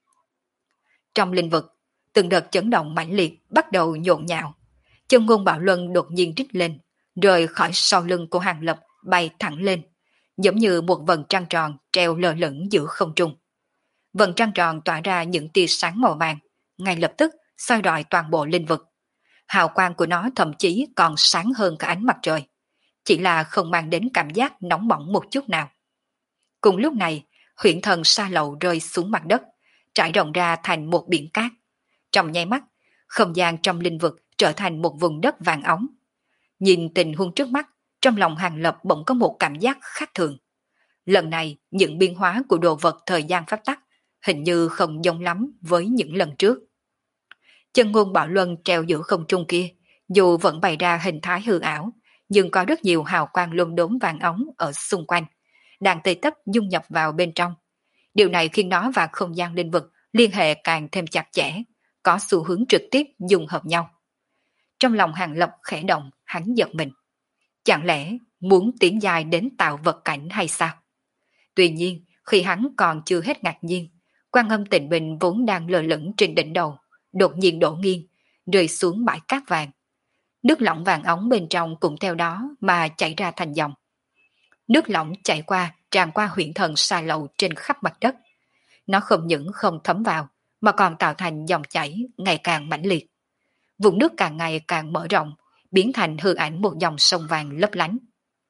Trong linh vực, từng đợt chấn động mãnh liệt bắt đầu nhộn nhạo. Chân ngôn bạo luân đột nhiên rít lên, rời khỏi sau lưng của Hàng Lập bay thẳng lên, giống như một vầng trăng tròn treo lơ lửng giữa không trung. Vầng trăng tròn tỏa ra những tia sáng màu vàng, ngay lập tức soi rọi toàn bộ linh vực. Hào quang của nó thậm chí còn sáng hơn cả ánh mặt trời, chỉ là không mang đến cảm giác nóng bỏng một chút nào. Cùng lúc này, huyễn thần sa lậu rơi xuống mặt đất, trải rộng ra thành một biển cát. Trong nháy mắt, không gian trong linh vực trở thành một vùng đất vàng óng. Nhìn tình huống trước mắt, trong lòng Hàng Lập bỗng có một cảm giác khác thường. Lần này, những biến hóa của đồ vật thời gian pháp tắc hình như không giống lắm với những lần trước. Chân ngôn bạo luân treo giữa không trung kia, dù vẫn bày ra hình thái hư ảo, nhưng có rất nhiều hào quang lốm đốm vàng óng ở xung quanh, đang tê tấp dung nhập vào bên trong. Điều này khiến nó và không gian linh vực liên hệ càng thêm chặt chẽ, có xu hướng trực tiếp dung hợp nhau. Trong lòng Hàng Lập khẽ động, hắn giật mình. Chẳng lẽ muốn tiến dài đến tạo vật cảnh hay sao? Tuy nhiên, khi hắn còn chưa hết ngạc nhiên, Quan Âm Tịnh Bình vốn đang lơ lửng trên đỉnh đầu, đột nhiên đổ nghiêng, rơi xuống bãi cát vàng. Nước lỏng vàng óng bên trong cũng theo đó mà chảy ra thành dòng. Nước lỏng chảy qua, tràn qua huyễn thần sa lậu trên khắp mặt đất. Nó không những không thấm vào, mà còn tạo thành dòng chảy ngày càng mãnh liệt. Vùng nước càng ngày càng mở rộng, biến thành hư ảnh một dòng sông vàng lấp lánh.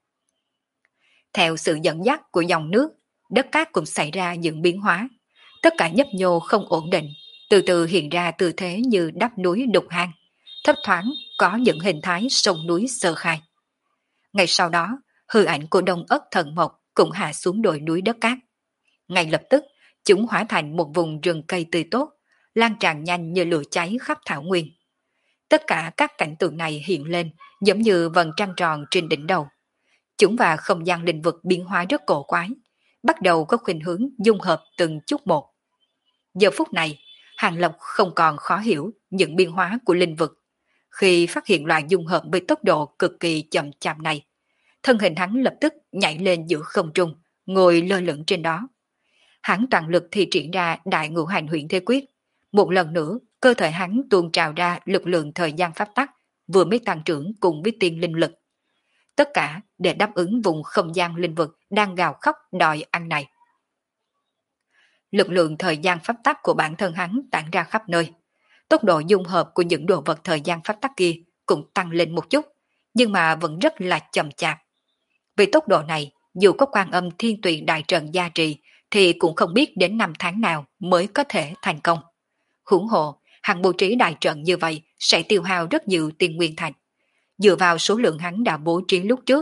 Theo sự dẫn dắt của dòng nước, đất cát cũng xảy ra những biến hóa. Tất cả nhấp nhô không ổn định, từ từ hiện ra tư thế như đắp núi đục hang, thấp thoáng có những hình thái sông núi sơ khai. Ngay sau đó, hư ảnh của Đông Ất Thần Mộc cũng hạ xuống đồi núi đất cát. Ngay lập tức, chúng hóa thành một vùng rừng cây tươi tốt, lan tràn nhanh như lửa cháy khắp thảo nguyên. Tất cả các cảnh tượng này hiện lên giống như vầng trăng tròn trên đỉnh đầu. Chúng và không gian linh vực biến hóa rất cổ quái, bắt đầu có khuynh hướng dung hợp từng chút một. Giờ phút này, Hàng Lập không còn khó hiểu những biến hóa của linh vực. Khi phát hiện loại dung hợp với tốc độ cực kỳ chậm chạp này, thân hình hắn lập tức nhảy lên giữa không trung, ngồi lơ lửng trên đó. Hắn toàn lực thi triển ra đại ngũ hành huyễn thế quyết. Một lần nữa, cơ thể hắn tuôn trào ra lực lượng thời gian pháp tắc, vừa mới tăng trưởng cùng với tiên linh lực. Tất cả để đáp ứng vùng không gian linh vực đang gào khóc đòi ăn này. Lực lượng thời gian pháp tắc của bản thân hắn tản ra khắp nơi. Tốc độ dung hợp của những đồ vật thời gian pháp tắc kia cũng tăng lên một chút, nhưng mà vẫn rất là chậm chạp. Vì tốc độ này, dù có Quan Âm Thiên Tùy đại trận gia trì, thì cũng không biết đến năm tháng nào mới có thể thành công. Huống hồ, hắn bố trí đại trận như vậy sẽ tiêu hao rất nhiều tiền nguyên thạch. Dựa vào số lượng hắn đã bố trí lúc trước,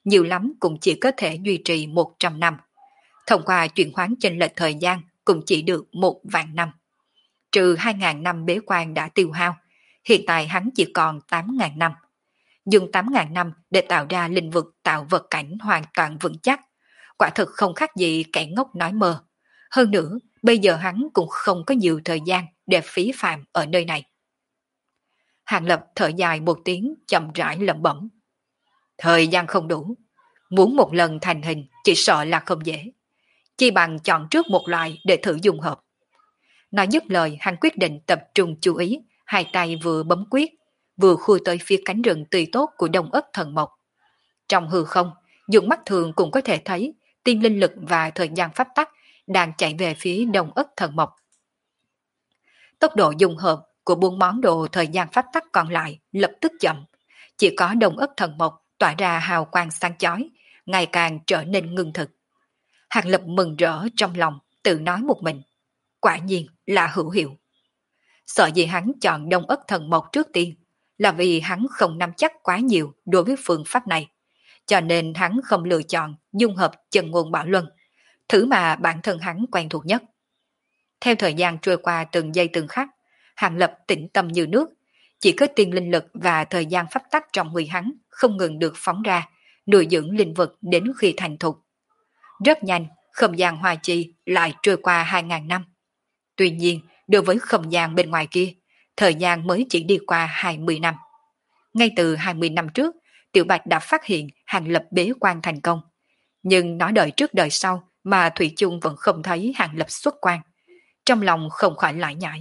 nhiều lắm cũng chỉ có thể duy trì 100 năm. Thông qua chuyển hoán chênh lệch thời gian cũng chỉ được 1 vạn năm. Trừ 2.000 năm bế quan đã tiêu hao, hiện tại hắn chỉ còn 8.000 năm. Dùng 8.000 năm để tạo ra linh vực tạo vật cảnh hoàn toàn vững chắc, quả thực không khác gì kẻ ngốc nói mơ. Hơn nữa, bây giờ hắn cũng không có nhiều thời gian để phí phạm ở nơi này. Hàng Lập thở dài một tiếng, chậm rãi lẩm bẩm. Thời gian không đủ, muốn một lần thành hình chỉ sợ là không dễ. Chỉ bằng chọn trước một loại để thử dung hợp. Nói dứt lời, hắn quyết định tập trung chú ý, hai tay vừa bấm quyết, vừa khui tới phía cánh rừng tươi tốt của Đông Ất Thần Mộc. Trong hư không, dùng mắt thường cũng có thể thấy tiên linh lực và thời gian pháp tắc đang chạy về phía Đông Ất Thần Mộc. Tốc độ dung hợp của 4 món đồ thời gian pháp tắc còn lại lập tức chậm, chỉ có Đông Ất Thần Mộc tỏa ra hào quang sáng chói, ngày càng trở nên ngưng thực. Hàng Lập mừng rỡ trong lòng, tự nói một mình. Quả nhiên là hữu hiệu. Sợ gì hắn chọn Đông Ất Thần Mộc trước tiên, là vì hắn không nắm chắc quá nhiều đối với phương pháp này, cho nên hắn không lựa chọn dung hợp chân ngôn bảo luân, thứ mà bản thân hắn quen thuộc nhất. Theo thời gian trôi qua từng giây từng khắc, Hàng Lập tĩnh tâm như nước, chỉ có tiên linh lực và thời gian pháp tắc trong người hắn không ngừng được phóng ra, nuôi dưỡng linh vật đến khi thành thục. Rất nhanh, không gian hoa chi lại trôi qua 2.000 năm. Tuy nhiên, đối với không gian bên ngoài kia, thời gian mới chỉ đi qua 20 năm. Ngay từ 20 năm trước, Tiểu Bạch đã phát hiện Hàng Lập bế quan thành công. Nhưng nó đợi trước đợi sau mà Thủy chung vẫn không thấy Hàng Lập xuất quan. Trong lòng không khỏi lại nhải.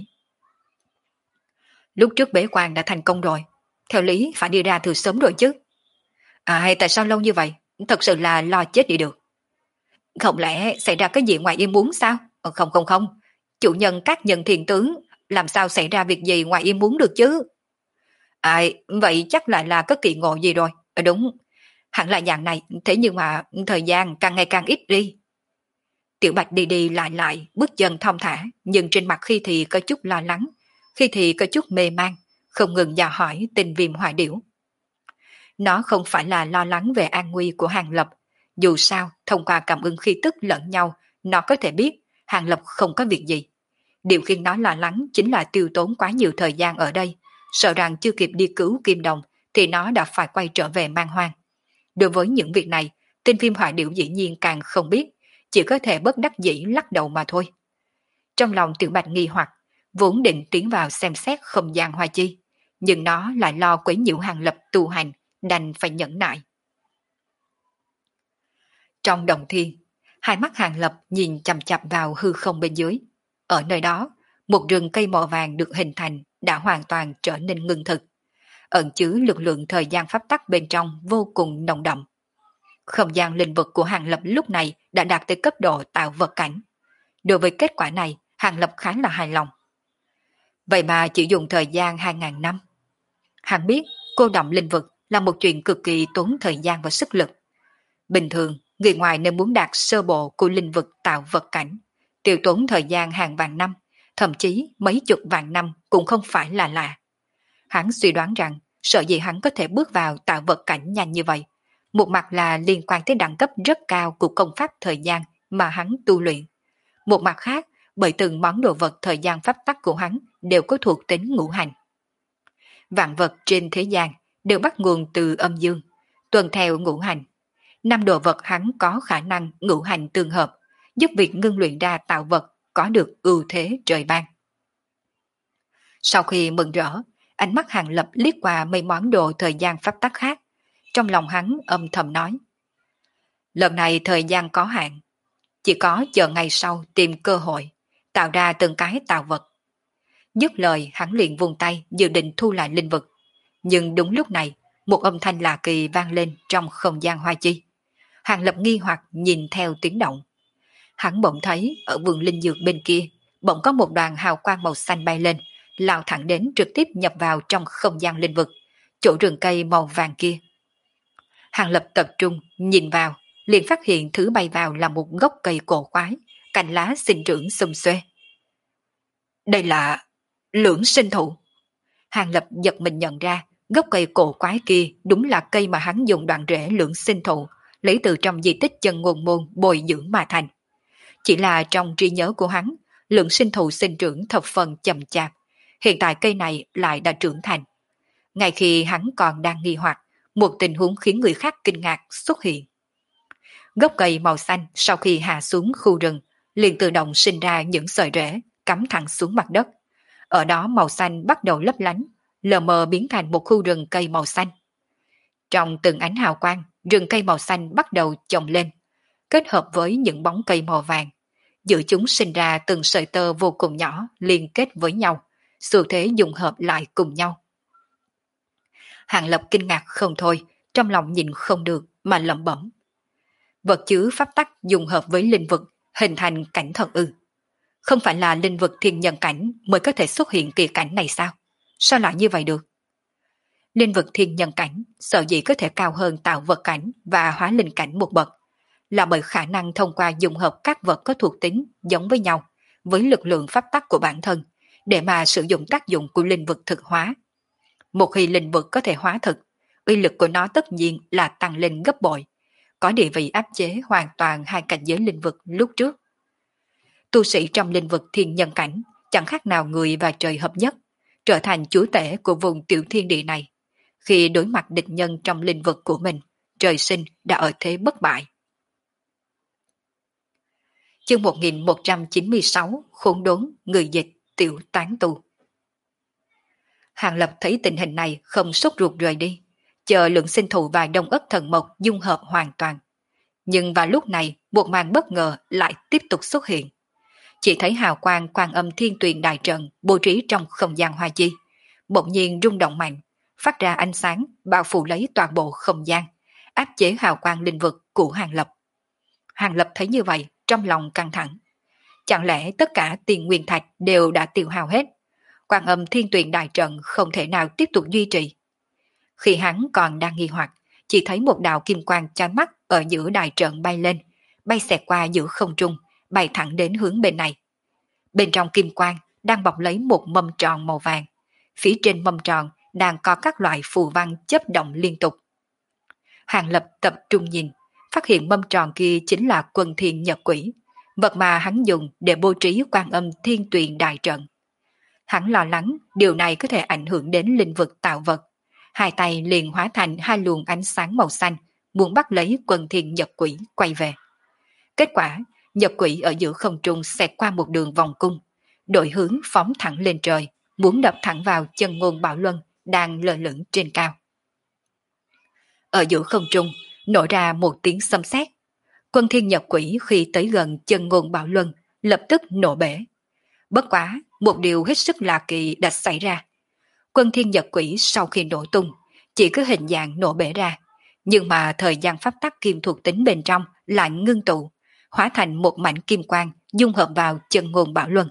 Lúc trước bế quan đã thành công rồi, theo lý phải đi ra từ sớm rồi chứ. Hay tại sao lâu như vậy? Thật sự là lo chết đi được. Không lẽ xảy ra cái gì ngoài ý muốn sao? Không không không, chủ nhân các nhân thiền tướng, làm sao xảy ra việc gì ngoài ý muốn được chứ? Vậy chắc là có kỳ ngộ gì rồi. Đúng, hẳn là dạng này, thế nhưng mà thời gian càng ngày càng ít đi. Tiểu Bạch đi đi lại lại, bước chân thong thả, nhưng trên mặt khi thì có chút lo lắng, khi thì có chút mê man, không ngừng dò hỏi tình Viêm Hỏa Điểu. Nó không phải là lo lắng về an nguy của Hàng Lập, dù sao thông qua cảm ứng khí tức lẫn nhau, nó có thể biết Hàng Lập không có việc gì. Điều khiến nó lo lắng chính là tiêu tốn quá nhiều thời gian ở đây, sợ rằng chưa kịp đi cứu Kim Đồng thì nó đã phải quay trở về Man Hoang. Đối với những việc này, Tinh Viêm Hỏa Điểu dĩ nhiên càng không biết, chỉ có thể bất đắc dĩ lắc đầu mà thôi. Trong lòng Tiểu Bạch nghi hoặc, vốn định tiến vào xem xét không gian hoa chi, nhưng nó lại lo quấy nhiễu Hàng Lập tu hành, đành phải nhẫn nại. Trong đồng thiên, hai mắt Hàng Lập nhìn chằm chằm vào hư không bên dưới. Ở nơi đó, một rừng cây màu vàng được hình thành đã hoàn toàn trở nên ngưng thực. Ẩn chứa lực lượng thời gian pháp tắc bên trong vô cùng nồng đậm. Không gian linh vật của Hàng Lập lúc này đã đạt tới cấp độ tạo vật cảnh. Đối với kết quả này, Hàng Lập khá là hài lòng. Vậy mà chỉ dùng thời gian 2.000 năm. Hàng biết cô động linh vật là một chuyện cực kỳ tốn thời gian và sức lực. Bình thường, người ngoài nên muốn đạt sơ bộ của linh vật tạo vật cảnh, tiêu tốn thời gian hàng vạn năm, thậm chí mấy chục vạn năm cũng không phải là lạ. Hắn suy đoán rằng, sợ gì hắn có thể bước vào tạo vật cảnh nhanh như vậy. Một mặt là liên quan tới đẳng cấp rất cao của công pháp thời gian mà hắn tu luyện. Một mặt khác, bởi từng món đồ vật thời gian pháp tắc của hắn đều có thuộc tính ngũ hành. Vạn vật trên thế gian đều bắt nguồn từ âm dương, tuần theo ngũ hành. 5 đồ vật hắn có khả năng ngũ hành tương hợp, giúp việc ngưng luyện ra tạo vật có được ưu thế trời ban. Sau khi mừng rỡ, ánh mắt Hàng Lập liếc qua mấy món đồ thời gian pháp tắc khác. Trong lòng hắn âm thầm nói. Lần này thời gian có hạn, chỉ có chờ ngày sau tìm cơ hội, tạo ra từng cái tạo vật. Dứt lời hắn liền vùng tay dự định thu lại linh vật. Nhưng đúng lúc này, một âm thanh lạ kỳ vang lên trong không gian hoa chi. Hàng Lập nghi hoặc nhìn theo tiếng động. Hắn bỗng thấy ở vườn linh dược bên kia, bỗng có một đoàn hào quang màu xanh bay lên, lao thẳng đến trực tiếp nhập vào trong không gian linh vực, chỗ rừng cây màu vàng kia. Hàng Lập tập trung, nhìn vào, liền phát hiện thứ bay vào là một gốc cây cổ quái, cành lá sinh trưởng xum xuê. Đây là lưỡng sinh thụ. Hàng Lập giật mình nhận ra, gốc cây cổ quái kia đúng là cây mà hắn dùng đoạn rễ lưỡng sinh thụ, lấy từ trong di tích chân ngôn môn bồi dưỡng mà thành. Chỉ là trong trí nhớ của hắn, lượng sinh thụ sinh trưởng thập phần chậm chạp, hiện tại cây này lại đã trưởng thành. Ngay khi hắn còn đang nghi hoặc, một tình huống khiến người khác kinh ngạc xuất hiện. Gốc cây màu xanh sau khi hạ xuống khu rừng, liền tự động sinh ra những sợi rễ cắm thẳng xuống mặt đất. Ở đó màu xanh bắt đầu lấp lánh, lờ mờ biến thành một khu rừng cây màu xanh. Trong từng ánh hào quang, rừng cây màu xanh bắt đầu chồng lên, kết hợp với những bóng cây màu vàng. Giữa chúng sinh ra từng sợi tơ vô cùng nhỏ liên kết với nhau, xu thế dung hợp lại cùng nhau. Hàng Lập kinh ngạc không thôi, trong lòng nhìn không được mà lẩm bẩm. Vật chứa pháp tắc dung hợp với linh vực, hình thành cảnh thần ư? Không phải là linh vực thiên nhân cảnh mới có thể xuất hiện kỳ cảnh này sao? Sao lại như vậy được? Linh vực thiên nhân cảnh sợ dĩ có thể cao hơn tạo vật cảnh và hóa linh cảnh một bậc, là bởi khả năng thông qua dung hợp các vật có thuộc tính giống với nhau với lực lượng pháp tắc của bản thân để mà sử dụng tác dụng của linh vực thực hóa. Một khi linh vực có thể hóa thực, uy lực của nó tất nhiên là tăng lên gấp bội, có địa vị áp chế hoàn toàn hai cảnh giới linh vực lúc trước. Tu sĩ trong linh vực thiên nhân cảnh chẳng khác nào người và trời hợp nhất, trở thành chúa tể của vùng tiểu thiên địa này. Khi đối mặt địch nhân trong linh vực của mình, trời sinh đã ở thế bất bại. Chương 1196, khốn đốn, người dịch, tiểu tán tu. Hàng Lập thấy tình hình này không sốt ruột rời đi, chờ lượng sinh thụ và đông ất thần mộc dung hợp hoàn toàn. Nhưng vào lúc này, một màn bất ngờ lại tiếp tục xuất hiện. Chỉ thấy hào quang Quan Âm Thiên Tuyền đại trận bố trí trong không gian hoa chi, bỗng nhiên rung động mạnh, phát ra ánh sáng bao phủ lấy toàn bộ không gian, áp chế hào quang linh vực của Hàng Lập. Hàng Lập thấy như vậy, trong lòng căng thẳng. Chẳng lẽ tất cả tiền nguyên thạch đều đã tiêu hao hết? Quan Âm Thiên Tuyền đại trận không thể nào tiếp tục duy trì. Khi hắn còn đang nghi hoặc, chỉ thấy một đạo kim quang chói mắt ở giữa đại trận bay lên, bay xẹt qua giữa không trung, bay thẳng đến hướng bên này. Bên trong kim quang đang bọc lấy một mâm tròn màu vàng. Phía trên mâm tròn đang có các loại phù văn chớp động liên tục. Hàng Lập tập trung nhìn, phát hiện mâm tròn kia chính là Quân Thiên Nhật Quỷ, vật mà hắn dùng để bố trí Quan Âm Thiên Tuyền đại trận. Hắn lo lắng điều này có thể ảnh hưởng đến linh vực tạo vật. Hai tay liền hóa thành hai luồng ánh sáng màu xanh, muốn bắt lấy Quân Thiên Nhật Quỷ quay về. Kết quả, Nhật Quỷ ở giữa không trung xẹt qua một đường vòng cung, đổi hướng phóng thẳng lên trời, muốn đập thẳng vào chân ngôn Bảo Luân đang lơ lửng trên cao. Ở giữa không trung nổi ra một tiếng xâm sét. Quân Thiên Nhật Quỷ khi tới gần chân ngôn Bảo Luân lập tức nổ bể. Bất quá, một điều hết sức lạ kỳ đã xảy ra. Quân Thiên Nhật Quỷ sau khi nổ tung, chỉ có hình dạng nổ bể ra, nhưng mà thời gian pháp tắc kim thuộc tính bên trong lại ngưng tụ, hóa thành một mảnh kim quang dung hợp vào chân ngôn Bảo Luân.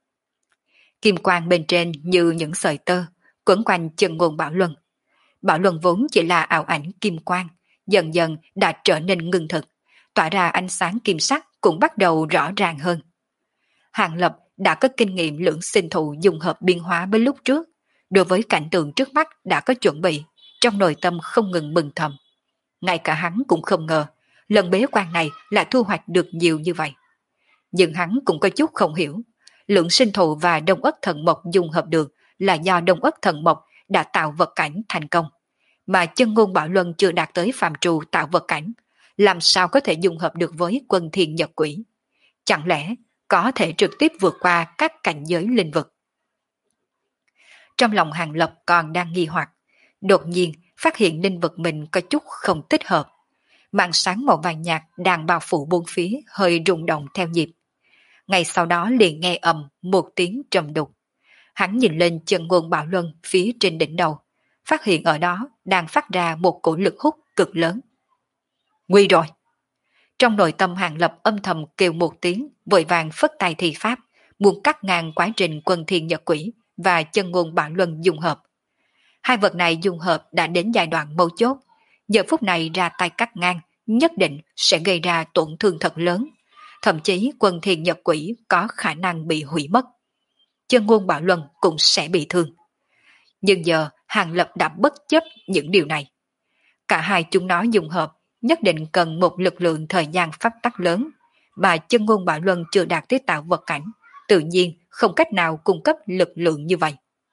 Kim quang bên trên như những sợi tơ, quấn quanh chân ngôn Bảo Luân. Bảo Luân vốn chỉ là ảo ảnh kim quang, dần dần đã trở nên ngưng thực, tỏa ra ánh sáng kim sắc cũng bắt đầu rõ ràng hơn. Hàng Lập đã có kinh nghiệm lưỡng sinh thụ dung hợp biên hóa với lúc trước, đối với cảnh tượng trước mắt đã có chuẩn bị, trong nội tâm không ngừng mừng thầm. Ngay cả hắn cũng không ngờ, lần bế quan này lại thu hoạch được nhiều như vậy. Nhưng hắn cũng có chút không hiểu, lượng sinh thụ và đông ất thần mộc dung hợp được là do đông ất thần mộc đã tạo vật cảnh thành công, mà chân ngôn Bảo Luân chưa đạt tới phàm trù tạo vật cảnh, làm sao có thể dung hợp được với Quân Thiên Nhật Quỷ? Chẳng lẽ có thể trực tiếp vượt qua các cảnh giới linh vực? Trong lòng Hàng Lập còn đang nghi hoặc, đột nhiên phát hiện linh vực mình có chút không thích hợp. Màn sáng màu vàng nhạt đang bao phủ bốn phía hơi rung động theo nhịp. Ngay sau đó liền nghe ầm một tiếng trầm đục. Hắn nhìn lên chân ngôn Bảo Luân phía trên đỉnh đầu, phát hiện ở đó đang phát ra một cổ lực hút cực lớn. Nguy rồi! Trong nội tâm Hàng Lập âm thầm kêu một tiếng, vội vàng phất tay thi pháp, muốn cắt ngang quá trình Quân Thiên Nhật Quỷ và chân ngôn Bảo Luân dung hợp. Hai vật này dung hợp đã đến giai đoạn mấu chốt, giờ phút này ra tay cắt ngang nhất định sẽ gây ra tổn thương thật lớn, thậm chí Quân Thiên Nhật Quỷ có khả năng bị hủy mất. Chân ngôn Bảo Luân cũng sẽ bị thương. Nhưng giờ Hàng Lập đã bất chấp những điều này. Cả hai chúng nó dung hợp, nhất định cần một lực lượng thời gian pháp tắc lớn, mà chân ngôn bạo luân chưa đạt tới tạo vật cảnh, tự nhiên không cách nào cung cấp lực lượng như vậy.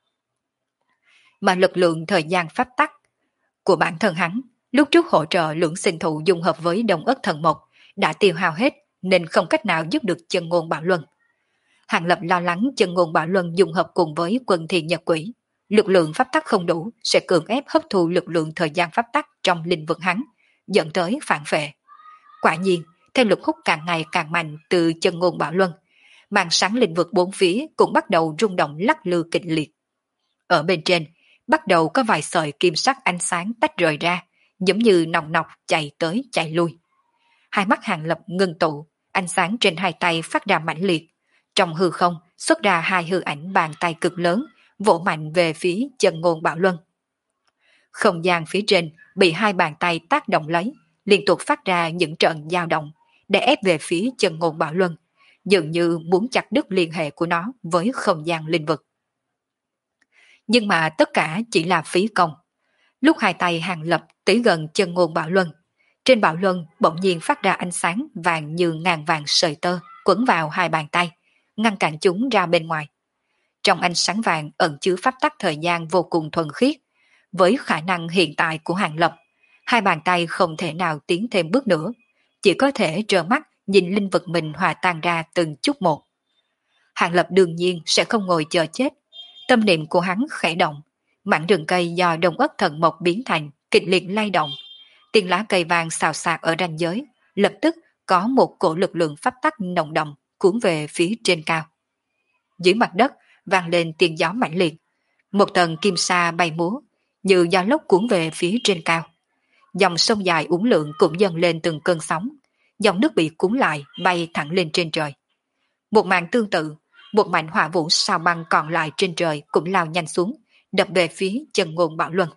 Mà lực lượng thời gian pháp tắc của bản thân hắn, lúc trước hỗ trợ lưỡng sinh thụ dung hợp với Đông Ất Thần Mộc, đã tiêu hao hết nên không cách nào giúp được chân ngôn bạo luân. Hàng Lập lo lắng chân ngôn bạo luân dung hợp cùng với quân thiên nhật quỷ, lực lượng pháp tắc không đủ sẽ cưỡng ép hấp thu lực lượng thời gian pháp tắc trong lĩnh vực hắn, dẫn tới phản phệ. Quả nhiên, theo lực hút càng ngày càng mạnh từ chân ngôn bạo luân, màn sáng lĩnh vực bốn phía cũng bắt đầu rung động lắc lư kịch liệt. Ở bên trên, bắt đầu có vài sợi kim sắc ánh sáng tách rời ra, giống như nòng nọc chạy tới chạy lui. Hai mắt Hàng Lập ngưng tụ, ánh sáng trên hai tay phát ra mãnh liệt. Trong hư không xuất ra hai hư ảnh bàn tay cực lớn, vỗ mạnh về phía chân ngôn bạo luân. Không gian phía trên bị hai bàn tay tác động lấy, liên tục phát ra những trận dao động, để ép về phía chân ngôn bạo luân, dường như muốn chặt đứt liên hệ của nó với không gian linh vực. Nhưng mà tất cả chỉ là phí công. Lúc hai tay Hàng Lập tới gần chân ngôn bạo luân, trên bạo luân bỗng nhiên phát ra ánh sáng vàng như ngàn vàng sợi tơ quấn vào hai bàn tay, ngăn cản chúng ra bên ngoài. Trong ánh sáng vàng ẩn chứa pháp tắc thời gian vô cùng thuần khiết. Với khả năng hiện tại của Hàng Lập, hai bàn tay không thể nào tiến thêm bước nữa, chỉ có thể trơ mắt nhìn linh vật mình hòa tan ra từng chút một. Hàng Lập đương nhiên sẽ không ngồi chờ chết. Tâm niệm của hắn khẽ động, mảng rừng cây do Đông Ất Thần Mộc biến thành kịch liệt lay động. Tiền lá cây vàng xào xạc ở ranh giới, lập tức có một cổ lực lượng pháp tắc nồng đậm cuốn về phía trên cao. Dưới mặt đất vang lên tiếng gió mãnh liệt, một tầng kim sa bay múa, như gió lốc cuốn về phía trên cao. Dòng sông dài uốn lượn cũng dâng lên từng cơn sóng, dòng nước bị cuốn lại bay thẳng lên trên trời. Một màn tương tự, một mảnh hỏa vũ sao băng còn lại trên trời cũng lao nhanh xuống, đập về phía chân ngôn bạo luân.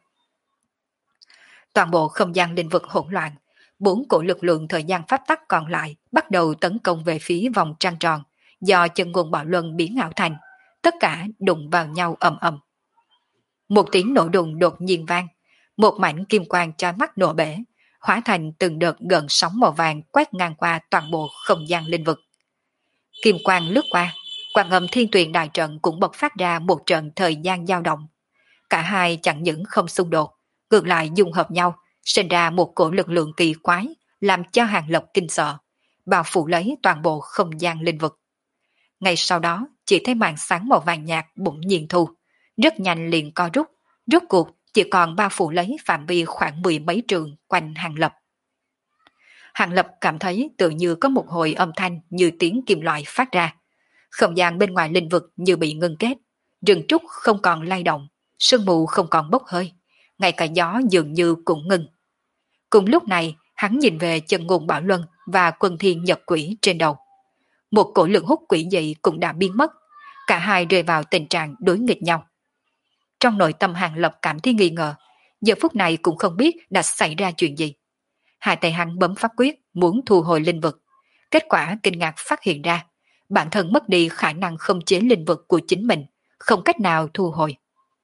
Toàn bộ không gian linh vực hỗn loạn, bốn cổ lực lượng thời gian pháp tắc còn lại bắt đầu tấn công về phía vòng trăng tròn do chân ngôn bạo luân biến ảo thành, tất cả đụng vào nhau ầm ầm. Một tiếng nổ đùng đột nhiên vang, một mảnh kim quang chói mắt nổ bể, hóa thành từng đợt gợn sóng màu vàng quét ngang qua toàn bộ không gian linh vực. Kim quang lướt qua, quang âm thiên tuyền đại trận cũng bộc phát ra một trận thời gian dao động. Cả hai chẳng những không xung đột, ngược lại dung hợp nhau, sinh ra một cổ lực lượng kỳ quái, làm cho Hàng Lập kinh sợ, bao phủ lấy toàn bộ không gian linh vực. Ngay sau đó, chỉ thấy màn sáng màu vàng nhạt bỗng nhiên thu, rất nhanh liền co rút, rốt cuộc chỉ còn bao phủ lấy phạm vi khoảng 10 mấy trường quanh Hàng Lập. Hàng Lập cảm thấy tự như có một hồi âm thanh như tiếng kim loại phát ra. Không gian bên ngoài linh vực như bị ngưng kết, rừng trúc không còn lay động, sương mù không còn bốc hơi, ngay cả gió dường như cũng ngừng. Cùng lúc này, hắn nhìn về chân ngôn bạo luân và quân thiên nhật quỷ trên đầu. Một cổ lực hút quỷ dị cũng đã biến mất, cả hai rơi vào tình trạng đối nghịch nhau. Trong nội tâm Hàng Lập cảm thấy nghi ngờ, giờ phút này cũng không biết đã xảy ra chuyện gì. Hai tay hắn bấm pháp quyết muốn thu hồi linh vực, kết quả kinh ngạc phát hiện ra, bản thân mất đi khả năng khống chế linh vực của chính mình, không cách nào thu hồi.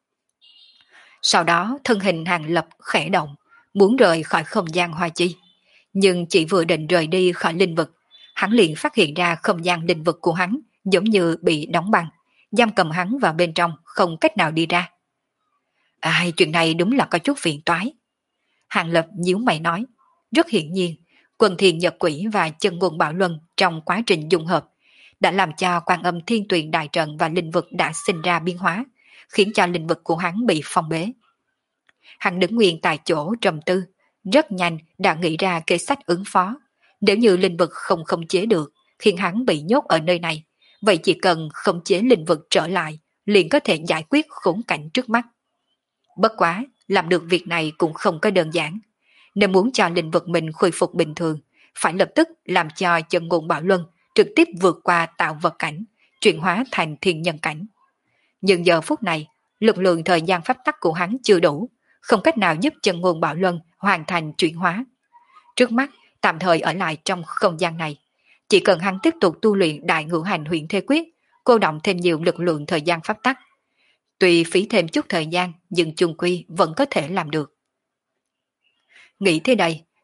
Sau đó thân hình Hàng Lập khẽ động, muốn rời khỏi không gian hoa chi. Nhưng chỉ vừa định rời đi khỏi linh vực, hắn liền phát hiện ra không gian linh vực của hắn giống như bị đóng băng, giam cầm hắn vào bên trong, không cách nào đi ra. Chuyện này đúng là có chút phiền toái. Hàng Lập nhíu mày nói, rất hiển nhiên, Quân Thiên Nhật Quỷ và chân ngôn bạo luân trong quá trình dung hợp đã làm cho quan âm thiên tuyền đại trận và linh vực đã sinh ra biến hóa, khiến cho linh vực của hắn bị phong bế. Hắn đứng nguyên tại chỗ trầm tư, rất nhanh đã nghĩ ra kế sách ứng phó. Nếu như linh vực không khống chế được, khiến hắn bị nhốt ở nơi này, vậy chỉ cần khống chế linh vực trở lại, liền có thể giải quyết khốn cảnh trước mắt. Bất quá, làm được việc này cũng không có đơn giản. Nếu muốn cho linh vực mình khôi phục bình thường, phải lập tức làm cho chân ngôn bạo luân trực tiếp vượt qua tạo vật cảnh, chuyển hóa thành thiên nhân cảnh. Nhưng giờ phút này, lực lượng thời gian pháp tắc của hắn chưa đủ, không cách nào giúp chân ngôn bạo luân hoàn thành chuyển hóa. Trước mắt, tạm thời ở lại trong không gian này. Chỉ cần hắn tiếp tục tu luyện đại ngũ hành huyền thế quyết, cô động thêm nhiều lực lượng thời gian pháp tắc. Tuy phí thêm chút thời gian, nhưng chung quy vẫn có thể làm được. Nghĩ thế đây,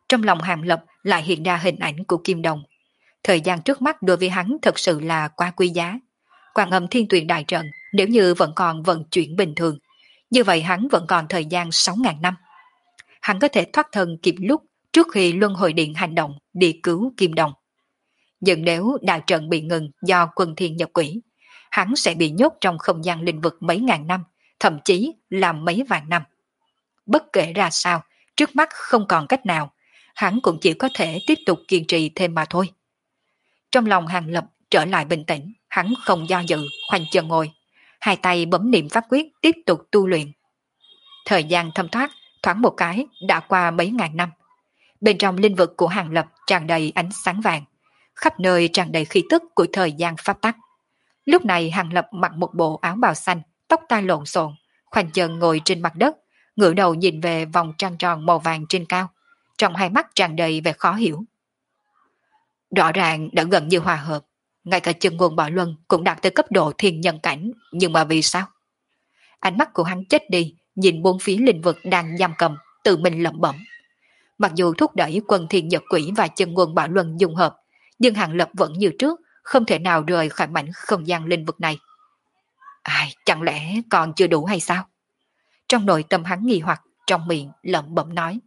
Trong lòng Hàng Lập lại hiện ra hình ảnh của Kim Đồng. Thời gian trước mắt đối với hắn thật sự là quá quý giá. Quan Âm Thiên Tuyền đại trận nếu như vẫn còn vận chuyển bình thường, như vậy hắn vẫn còn thời gian 6.000 năm. Hắn có thể thoát thân kịp lúc trước khi Luân Hồi Điện hành động đi cứu Kim Đồng. Nhưng nếu đại trận bị ngừng do quân thiên nhập quỷ, hắn sẽ bị nhốt trong không gian linh vực mấy ngàn năm, thậm chí là mấy vạn năm. Bất kể ra sao, trước mắt không còn cách nào, hắn cũng chỉ có thể tiếp tục kiên trì thêm mà thôi. Trong lòng Hàng Lập trở lại bình tĩnh, hắn không do dự, khoanh chân ngồi, hai tay bấm niệm pháp quyết tiếp tục tu luyện. Thời gian thấm thoát, thoáng một cái đã qua mấy ngàn năm. Bên trong linh vực của Hàng Lập tràn đầy ánh sáng vàng, khắp nơi tràn đầy khí tức của thời gian pháp tắc. Lúc này Hàng Lập mặc một bộ áo bào xanh, tóc tai lộn xộn, khoanh chân ngồi trên mặt đất, ngửa đầu nhìn về vòng trăng tròn màu vàng trên cao, trong hai mắt tràn đầy vẻ khó hiểu. Rõ ràng đã gần như hòa hợp, ngay cả chân ngôn Bảo Luân cũng đạt tới cấp độ thiên nhân cảnh, nhưng mà vì sao? Ánh mắt của hắn chết đi, nhìn bốn phía linh vực đang giam cầm, tự mình lẩm bẩm. Mặc dù thúc đẩy quân thiên nhật quỷ và chân ngôn Bảo Luân dung hợp, nhưng Hàng Lập vẫn như trước, không thể nào rời khỏi mảnh không gian linh vực này. Ai, chẳng lẽ còn chưa đủ hay sao? Trong nội tâm hắn nghi hoặc, trong miệng lẩm bẩm nói.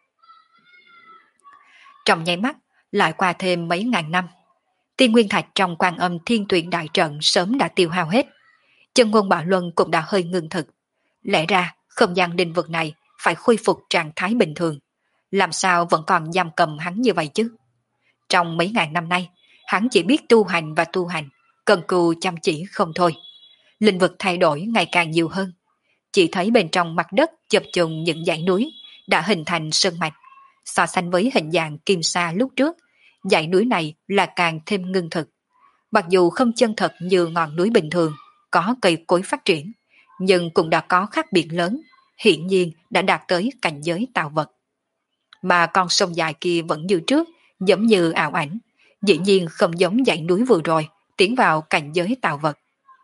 Trong nháy mắt, lại qua thêm mấy ngàn năm. Tiên nguyên thạch trong Quan Âm Thiên Tuyền đại trận sớm đã tiêu hao hết. Chân ngôn Bảo Luân cũng đã hơi ngưng thực. Lẽ ra, không gian linh vực này phải khôi phục trạng thái bình thường. Làm sao vẫn còn giam cầm hắn như vậy chứ? Trong mấy ngàn năm nay, hắn chỉ biết tu hành và tu hành, cần cù chăm chỉ không thôi. Linh vực thay đổi ngày càng nhiều hơn. Chỉ thấy bên trong mặt đất chập chùng những dãy núi đã hình thành sơn mạch. So sánh với hình dạng kim sa lúc trước, dãy núi này là càng thêm ngưng thực. Mặc dù không chân thật như ngọn núi bình thường, có cây cối phát triển, nhưng cũng đã có khác biệt lớn, hiển nhiên đã đạt tới cảnh giới tạo vật. Mà con sông dài kia vẫn như trước, giống như ảo ảnh, dĩ nhiên không giống dãy núi vừa rồi, tiến vào cảnh giới tạo vật.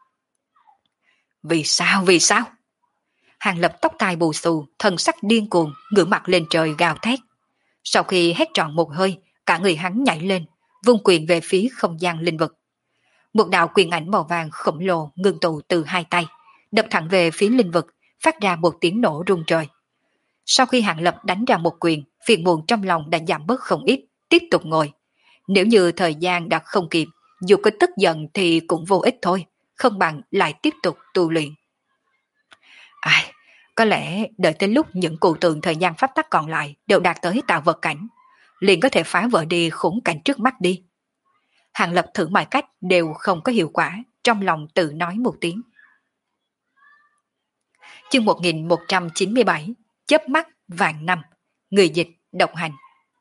Vì sao, vì sao? Hàng Lập tóc tai bù xù, thân sắc điên cuồng, ngửa mặt lên trời gào thét. Sau khi hét trọn một hơi, cả người hắn nhảy lên, vung quyền về phía không gian linh vực. Một đạo quyền ảnh màu vàng khổng lồ ngưng tụ từ hai tay, đập thẳng về phía linh vực, phát ra một tiếng nổ rung trời. Sau khi Hàng Lập đánh ra một quyền, phiền muộn trong lòng đã giảm bớt không ít, tiếp tục ngồi. Nếu như thời gian đã không kịp, dù có tức giận thì cũng vô ích thôi, không bằng lại tiếp tục tu luyện. Ai, có lẽ đợi tới lúc những cụ tượng thời gian pháp tắc còn lại đều đạt tới tạo vật cảnh, liền có thể phá vỡ đi khủng cảnh trước mắt đi. Hàng Lập thử mọi cách đều không có hiệu quả, trong lòng tự nói một tiếng. Chương 1197, chớp mắt vạn năm, người dịch độc hành.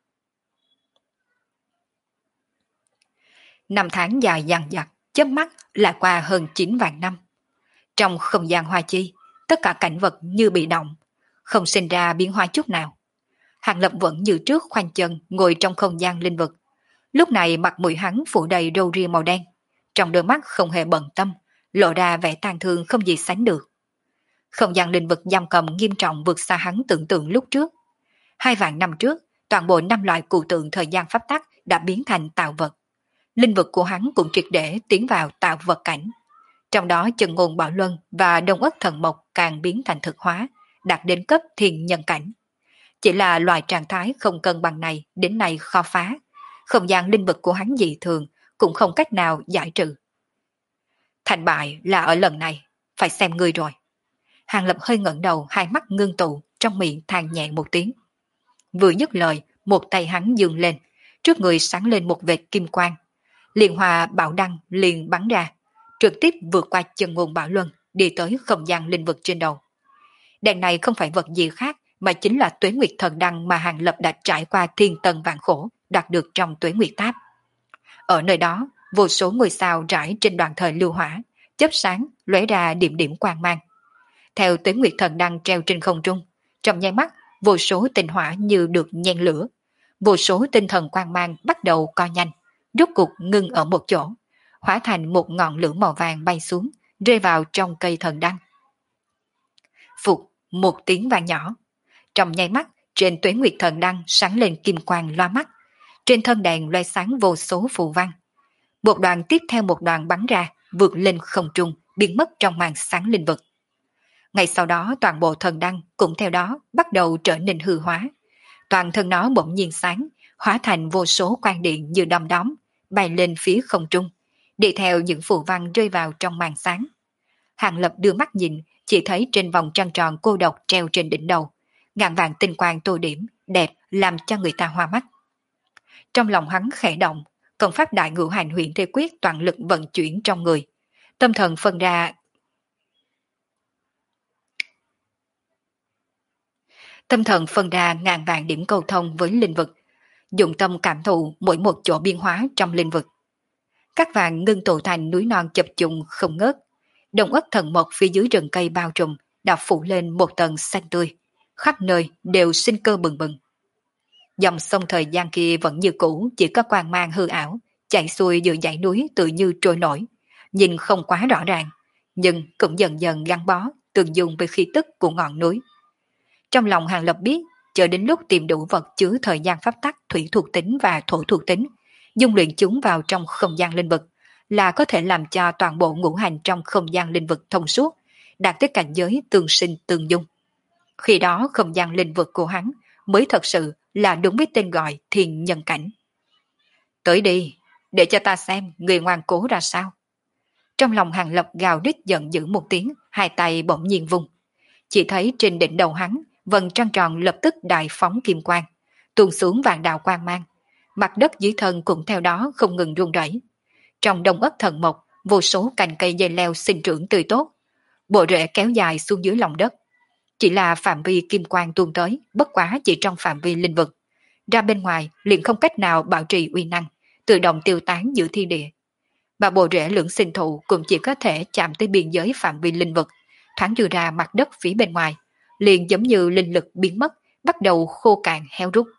Năm tháng dài dằng dặc, chớp mắt lại qua hơn 9 vạn năm. Trong không gian hoa chi, tất cả cảnh vật như bị động, không sinh ra biến hóa chút nào. Hàng Lập vẫn như trước khoanh chân ngồi trong không gian linh vực. Lúc này mặt mũi hắn phủ đầy râu ria màu đen, trong đôi mắt không hề bận tâm, lộ ra vẻ tang thương không gì sánh được. Không gian linh vực giam cầm nghiêm trọng vượt xa hắn tưởng tượng lúc trước. 2 vạn năm trước, toàn bộ 5 loại cụ tượng thời gian pháp tắc đã biến thành tạo vật. Linh vực của hắn cũng triệt để tiến vào tạo vật cảnh. Trong đó Chân Ngôn Bảo Luân và Đông Ất Thần Mộc càng biến thành thực hóa, đạt đến cấp thiên nhân cảnh. Chỉ là loại trạng thái không cân bằng này đến nay khó phá. Không gian linh vực của hắn dị thường cũng không cách nào giải trừ. Thành bại là ở lần này, phải xem ngươi rồi. Hàng Lập hơi ngẩng đầu, hai mắt ngưng tụ, trong miệng than nhẹ một tiếng. Vừa dứt lời, một tay hắn dương lên, trước người sáng lên một vệt kim quang. Liên hòa bảo đăng liền bắn ra, trực tiếp vượt qua Chân Ngôn Bảo Luân, đi tới không gian linh vực trên đầu. Đèn này không phải vật gì khác, mà chính là Tuế Nguyệt Thần Đăng mà Hàng Lập đã trải qua thiên tân vạn khổ, đạt được trong Tuế Nguyệt Tháp. Ở nơi đó, vô số ngôi sao rải trên đoàn thời lưu hỏa, chớp sáng, lóe ra điểm điểm quang mang. Theo Tuế Nguyệt Thần Đăng treo trên không trung, trong nháy mắt, vô số tinh hỏa như được nhen lửa. Vô số tinh thần quang mang bắt đầu co nhanh, rốt cục ngưng ở một chỗ, hóa thành một ngọn lửa màu vàng bay xuống, rơi vào trong cây thần đăng. Phục, một tiếng vang nhỏ. Trong nháy mắt, Trên Tuế Nguyệt Thần Đăng sáng lên kim quang loa mắt, trên thân đèn loe sáng vô số phù văn. Một đoàn tiếp theo một đoàn bắn ra, vượt lên không trung, biến mất trong màn sáng linh vực. Ngay sau đó toàn bộ thần đăng cũng theo đó bắt đầu trở nên hư hóa. Toàn thân nó bỗng nhiên sáng, hóa thành vô số quang điện như đom đóm, bay lên phía không trung, đi theo những phù văn rơi vào trong màn sáng. Hàng Lập đưa mắt nhìn, chỉ thấy trên vòng trăng tròn cô độc treo trên đỉnh đầu, ngàn vàng tinh quang tô điểm, đẹp làm cho người ta hoa mắt. Trong lòng hắn khẽ động, công pháp đại ngũ hành huyền thế quyết toàn lực vận chuyển trong người. Tâm thần phân ra ngàn vàng điểm cầu thông với linh vực, dụng tâm cảm thụ mỗi một chỗ biến hóa trong linh vực. Các vàng ngưng tụ thành núi non chập trùng không ngớt, đồng ất thần mộc phía dưới rừng cây bao trùm đã phủ lên một tầng xanh tươi, khắp nơi đều sinh cơ bừng bừng. Dòng sông thời gian kia vẫn như cũ, chỉ có quang mang hư ảo, chảy xuôi giữa dãy núi tự như trôi nổi, nhìn không quá rõ ràng, nhưng cũng dần dần gắn bó, tương dung với khí tức của ngọn núi. Trong lòng Hàng Lập biết, chờ đến lúc tìm đủ vật chứa thời gian pháp tắc thủy thuộc tính và thổ thuộc tính, dung luyện chúng vào trong không gian linh vực, là có thể làm cho toàn bộ ngũ hành trong không gian linh vực thông suốt, đạt tới cảnh giới tương sinh tương dung. Khi đó không gian linh vực của hắn mới thật sự là đúng với tên gọi thiên nhân cảnh. Tới đi, để cho ta xem người ngoan cố ra sao. Trong lòng Hàng Lập gào rít giận dữ một tiếng, hai tay bỗng nhiên vung. Chỉ thấy trên đỉnh đầu hắn, vầng trăng tròn lập tức đại phóng kim quang, tuôn xuống vàng đạo quang mang. Mặt đất dưới thân cũng theo đó không ngừng rung rẩy. Trong đông ất thần mộc, vô số cành cây dây leo sinh trưởng tươi tốt, bộ rễ kéo dài xuống dưới lòng đất. Chỉ là phạm vi kim quang tuôn tới, bất quá chỉ trong phạm vi linh vực. Ra bên ngoài liền không cách nào bảo trì uy năng, tự động tiêu tán giữa thiên địa. Mà bộ rễ lưỡng sinh thụ cũng chỉ có thể chạm tới biên giới phạm vi linh vực, thoáng đưa ra mặt đất phía bên ngoài, liền giống như linh lực biến mất, bắt đầu khô cạn héo rút.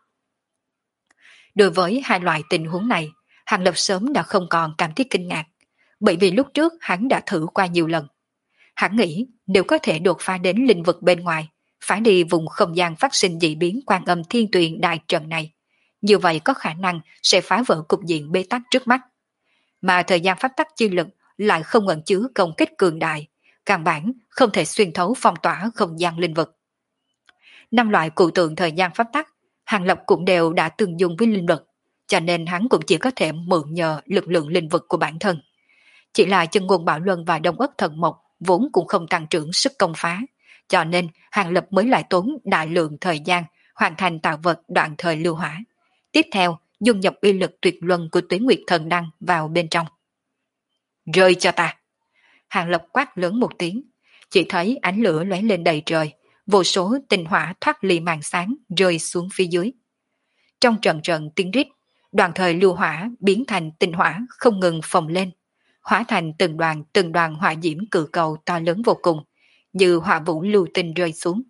Đối với hai loại tình huống này, Hàng Lập sớm đã không còn cảm thấy kinh ngạc, bởi vì lúc trước hắn đã thử qua nhiều lần. Hắn nghĩ nếu có thể đột phá đến linh vực bên ngoài, phải đi vùng không gian phát sinh dị biến Quan Âm Thiên Tuyền đại trận này, như vậy có khả năng sẽ phá vỡ cục diện bế tắc trước mắt. Mà thời gian pháp tắc chi lực lại không ẩn chứa công kích cường đại, căn bản không thể xuyên thấu phong tỏa không gian linh vực. Năm loại cụ tượng thời gian pháp tắc, Hàng Lập cũng đều đã tương dung với linh vực, cho nên hắn cũng chỉ có thể mượn nhờ lực lượng linh vực của bản thân. Chỉ là chân ngôn Bảo Luân và Đông Ất Thần Mộc vốn cũng không tăng trưởng sức công phá, cho nên Hàng Lập mới lại tốn đại lượng thời gian hoàn thành tạo vật đoạn thời lưu hỏa. Tiếp theo, dung nhập uy lực tuyệt luân của Tuế Nguyệt Thần Đăng vào bên trong. Rơi cho ta! Hàng Lập quát lớn một tiếng, chỉ thấy ánh lửa lóe lên đầy trời, vô số tinh hỏa thoát ly màn sáng rơi xuống phía dưới. Trong trận trận tiếng rít, đoàn thời lưu hỏa biến thành tinh hỏa không ngừng phồng lên, hóa thành từng đoàn hỏa diễm cự cầu to lớn vô cùng, như hỏa vũ lưu tinh rơi xuống.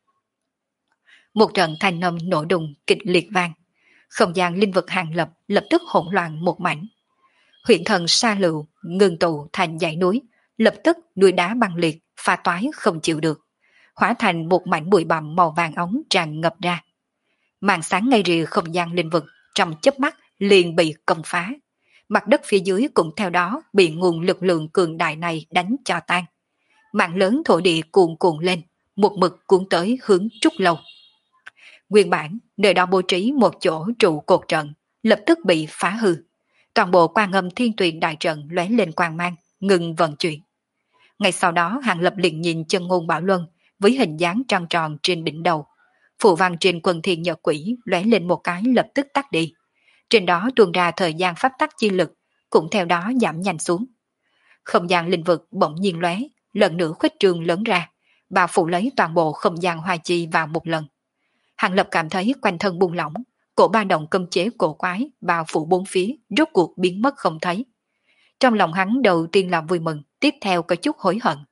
Một trận thanh âm nổ đùng kịch liệt vang, không gian linh vực Hàng Lập lập tức hỗn loạn một mảnh. Huyện thần sa lựu ngừng tụ thành dãy núi, lập tức núi đá băng liệt pha toái không chịu được, hóa thành một mảnh bụi bặm màu vàng ống tràn ngập ra. Màn sáng ngay rìa không gian linh vực trong chớp mắt liền bị công phá, mặt đất phía dưới cũng theo đó bị nguồn lực lượng cường đại này đánh cho tan. Mạng lớn thổ địa cuồn cuộn lên, một mực cuốn tới hướng Trúc Lâu. Nguyên bản nơi đó bố trí một chỗ trụ cột trận, lập tức bị phá hư. Toàn bộ Quan Âm Thiên Tuyền đại trận lóe lên quang mang, ngừng vận chuyển. Ngay sau đó Hàng Lập liền nhìn chân ngôn Bảo Luân với hình dáng trăng tròn trên đỉnh đầu. Phù văn trên quần thiên nhật quỷ lóe lên một cái lập tức tắt đi. Trên đó tuôn ra thời gian pháp tắc chi lực, cũng theo đó giảm nhanh xuống. Không gian linh vực bỗng nhiên lóe, lần nữa khuếch trương lớn ra, bao phủ lấy toàn bộ không gian hoa chi vào một lần. Hàng Lập cảm thấy quanh thân buông lỏng, cổ ba động cấm chế cổ quái bao phủ bốn phía rốt cuộc biến mất không thấy. Trong lòng hắn đầu tiên là vui mừng, tiếp theo có chút hối hận.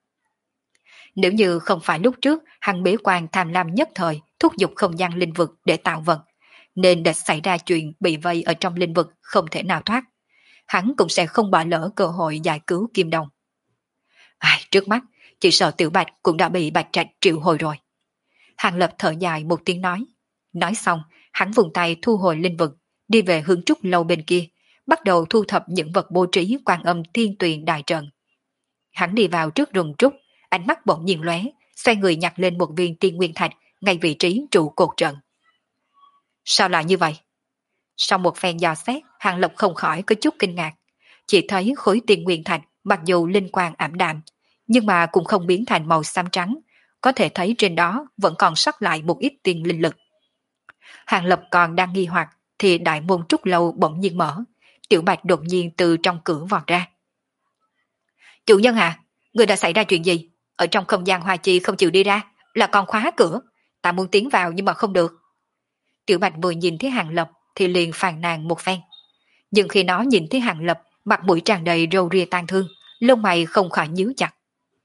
Nếu như không phải lúc trước hắn bế quan tham lam nhất thời thúc giục không gian linh vực để tạo vật, nên đã xảy ra chuyện bị vây ở trong linh vực không thể nào thoát, hắn cũng sẽ không bỏ lỡ cơ hội giải cứu Kim Đồng. Trước mắt chỉ sợ Tiểu Bạch cũng đã bị Bạch Trạch triệu hồi rồi. Hàng Lập thở dài một tiếng nói. Nói xong, hắn vùng tay thu hồi linh vực, đi về hướng trúc lâu bên kia, bắt đầu thu thập những vật bố trí Quan Âm Thiên Tuyền đại trận. Hắn đi vào trước rừng trúc, ánh mắt bỗng nhiên lóe, xoay người nhặt lên một viên tiên nguyên thạch ngay vị trí trụ cột trận. Sao lại như vậy? Sau một phen dò xét, Hàng Lập không khỏi có chút kinh ngạc. Chỉ thấy khối tiên nguyên thạch mặc dù linh quang ảm đạm, nhưng mà cũng không biến thành màu xám trắng, có thể thấy trên đó vẫn còn sót lại một ít tiên linh lực. Hàng Lập còn đang nghi hoặc thì đại môn trúc lâu bỗng nhiên mở, Tiểu Bạch đột nhiên từ trong cửa vọt ra. Chủ nhân à, người đã xảy ra chuyện gì? Ở trong không gian hoa chi không chịu đi ra, là còn khóa cửa. Ta muốn tiến vào nhưng mà không được. Tiểu Bạch vừa nhìn thấy Hàng Lập thì liền phàn nàn một phen. Nhưng khi nó nhìn thấy Hàng Lập, mặt mũi tràn đầy râu ria tang thương, lông mày không khỏi nhíu chặt.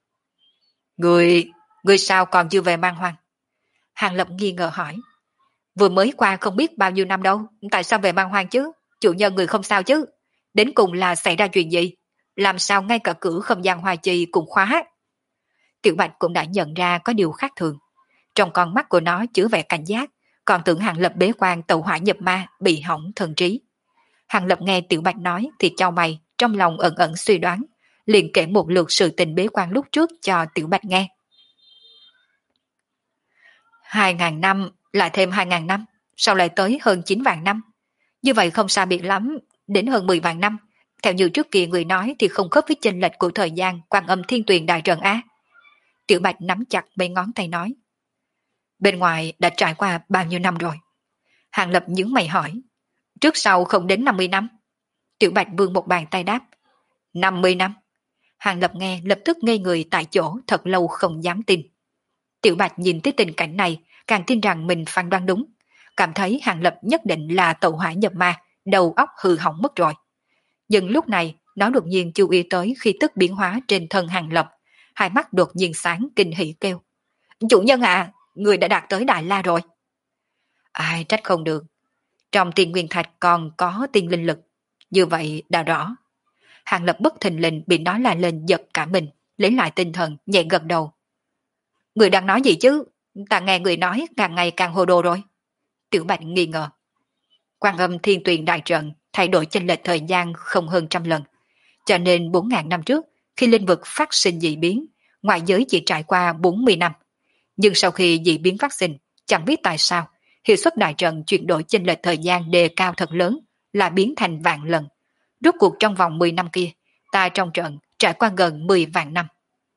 Người sao còn chưa về Man Hoang? Hàng Lập nghi ngờ hỏi. Vừa mới qua không biết bao nhiêu năm đâu, tại sao về Man Hoang chứ? Chủ nhân người không sao chứ? Đến cùng là xảy ra chuyện gì? Làm sao ngay cả cửa không gian hoa chi cũng khóa? Tiểu Bạch cũng đã nhận ra có điều khác thường. Trong con mắt của nó chứa vẻ cảnh giác, còn tưởng Hàng Lập bế quan tẩu hỏa nhập ma bị hỏng thần trí. Hàng Lập nghe Tiểu Bạch nói thì chau mày, trong lòng ẩn ẩn suy đoán, liền kể một lượt sự tình bế quan lúc trước cho Tiểu Bạch nghe. 2.000 năm, lại thêm 2.000 năm, sau lại tới hơn 9 vạn năm. Như vậy không xa biệt lắm, đến hơn 10 vạn năm. Theo như trước kia người nói thì không khớp với chênh lệch của thời gian Quan Âm Thiên Tuyền đại trận á. Tiểu Bạch nắm chặt mấy ngón tay nói. Bên ngoài đã trải qua bao nhiêu năm rồi? Hàng Lập nhướng mày hỏi. Trước sau không đến 50 năm. Tiểu Bạch vươn một bàn tay đáp. 50 năm. Hàng Lập nghe lập tức ngây người tại chỗ thật lâu không dám tin. Tiểu Bạch nhìn thấy tình cảnh này càng tin rằng mình phán đoán đúng. Cảm thấy Hàng Lập nhất định là tẩu hỏa nhập ma, đầu óc hư hỏng mất rồi. Nhưng lúc này nó đột nhiên chú ý tới khi tức biến hóa trên thân Hàng Lập. Hai mắt đột nhiên sáng kinh hỉ kêu. Chủ nhân à, người đã đạt tới Đại La rồi. Ai trách không được. Trong tiên nguyên thạch còn có tiên linh lực. Như vậy đã rõ. Hàng Lập bất thình lình bị nói là lên giật cả mình, lấy lại tinh thần, nhẹ gật đầu. Người đang nói gì chứ? Ta nghe người nói càng ngày càng hồ đồ rồi. Tiểu Bạch nghi ngờ. Quan Âm Thiên Tuyền đại trận thay đổi chênh lệch thời gian không hơn 100 lần. Cho nên 4.000 năm trước, khi linh vực phát sinh dị biến, ngoại giới chỉ trải qua 40 năm. Nhưng sau khi dị biến phát sinh, chẳng biết tại sao, hiệu suất đại trận chuyển đổi chênh lệch thời gian đề cao thật lớn, là biến thành vạn lần. Rốt cuộc trong vòng 10 năm kia, ta trong trận trải qua gần 10 vạn năm.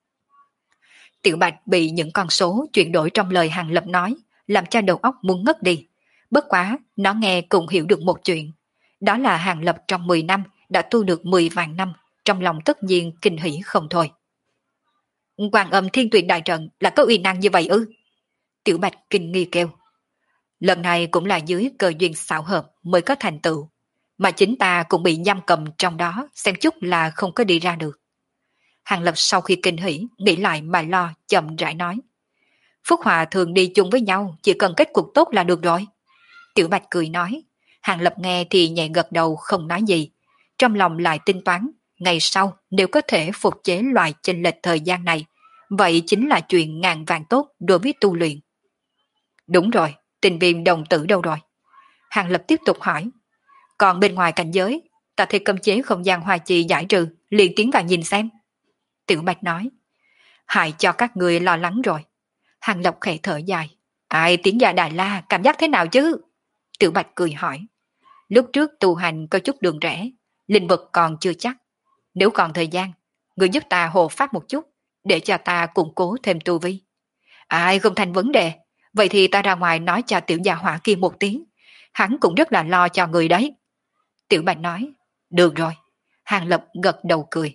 Tiểu Bạch bị những con số chuyển đổi trong lời Hàng Lập nói, làm cho đầu óc muốn ngất đi. Bất quá, nó nghe cũng hiểu được một chuyện. Đó là Hàng Lập trong 10 năm đã tu được 10 vạn năm, trong lòng tất nhiên kinh hỉ không thôi. Quan Âm Thiên Tuyền đại trận là có uy năng như vậy ư? Tiểu Bạch kinh nghi kêu. Lần này cũng là dưới cơ duyên xảo hợp mới có thành tựu, mà chính ta cũng bị giam cầm trong đó, xem chút là không có đi ra được. Hàng Lập sau khi kinh hỉ, nghĩ lại mà lo, chậm rãi nói. Phúc Hòa thường đi chung với nhau, chỉ cần kết cục tốt là được rồi. Tiểu Bạch cười nói. Hàng Lập nghe thì nhẹ gật đầu không nói gì. Trong lòng lại tính toán, ngày sau nếu có thể phục chế loại chênh lệch thời gian này, vậy chính là chuyện ngàn vàng tốt đối với tu luyện. Đúng rồi, tình viêm đồng tử đâu rồi? Hàng Lập tiếp tục hỏi. Còn bên ngoài cảnh giới, ta thấy cấm chế không gian hoa chi giải trừ, liền tiến vào nhìn xem. Tiểu Bạch nói. Hại cho các người lo lắng rồi. Hàng Lập khẽ thở dài. Ai tiến vào Đại La cảm giác thế nào chứ? Tiểu Bạch cười hỏi. Lúc trước tu hành có chút đường rẽ, linh vực còn chưa chắc. Nếu còn thời gian, người giúp ta hộ pháp một chút, để cho ta củng cố thêm tu vi. Ai không thành vấn đề, vậy thì ta ra ngoài nói cho tiểu gia hỏa kia một tiếng. Hắn cũng rất là lo cho người đấy. Tiểu Bạch nói. Được rồi. Hàng Lập gật đầu cười.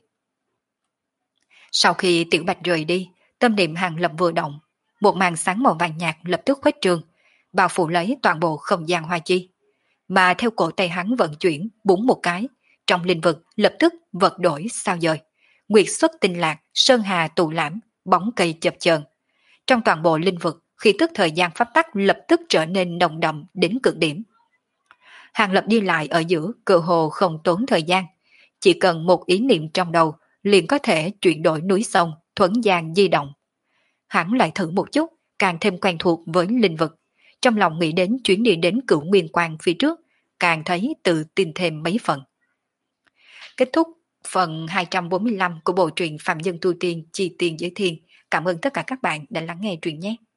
Sau khi Tiểu Bạch rời đi, tâm niệm Hàng Lập vừa động, một màn sáng màu vàng nhạt lập tức khuếch trương, bao phủ lấy toàn bộ không gian hoa chi. Mà theo cổ tay hắn vận chuyển, búng một cái, trong linh vực lập tức vật đổi sao dời. Nguyệt xuất tinh lạc, sơn hà tụ lãm, bóng cây chập chờn. Trong toàn bộ linh vực, khi tức thời gian pháp tắc lập tức trở nên nồng đậm đến cực điểm. Hàng Lập đi lại ở giữa, cơ hồ không tốn thời gian. Chỉ cần một ý niệm trong đầu, liền có thể chuyển đổi núi sông, thuấn gian di động. Hắn lại thử một chút, càng thêm quen thuộc với linh vực, trong lòng nghĩ đến chuyến đi đến Cửu Nguyên Quan phía trước, càng thấy tự tin thêm mấy phần. Kết thúc phần 245 của bộ truyện Phạm Nhân Tu Tiên Chi Tiên Giới Thiên. Cảm ơn tất cả các bạn đã lắng nghe truyện nhé.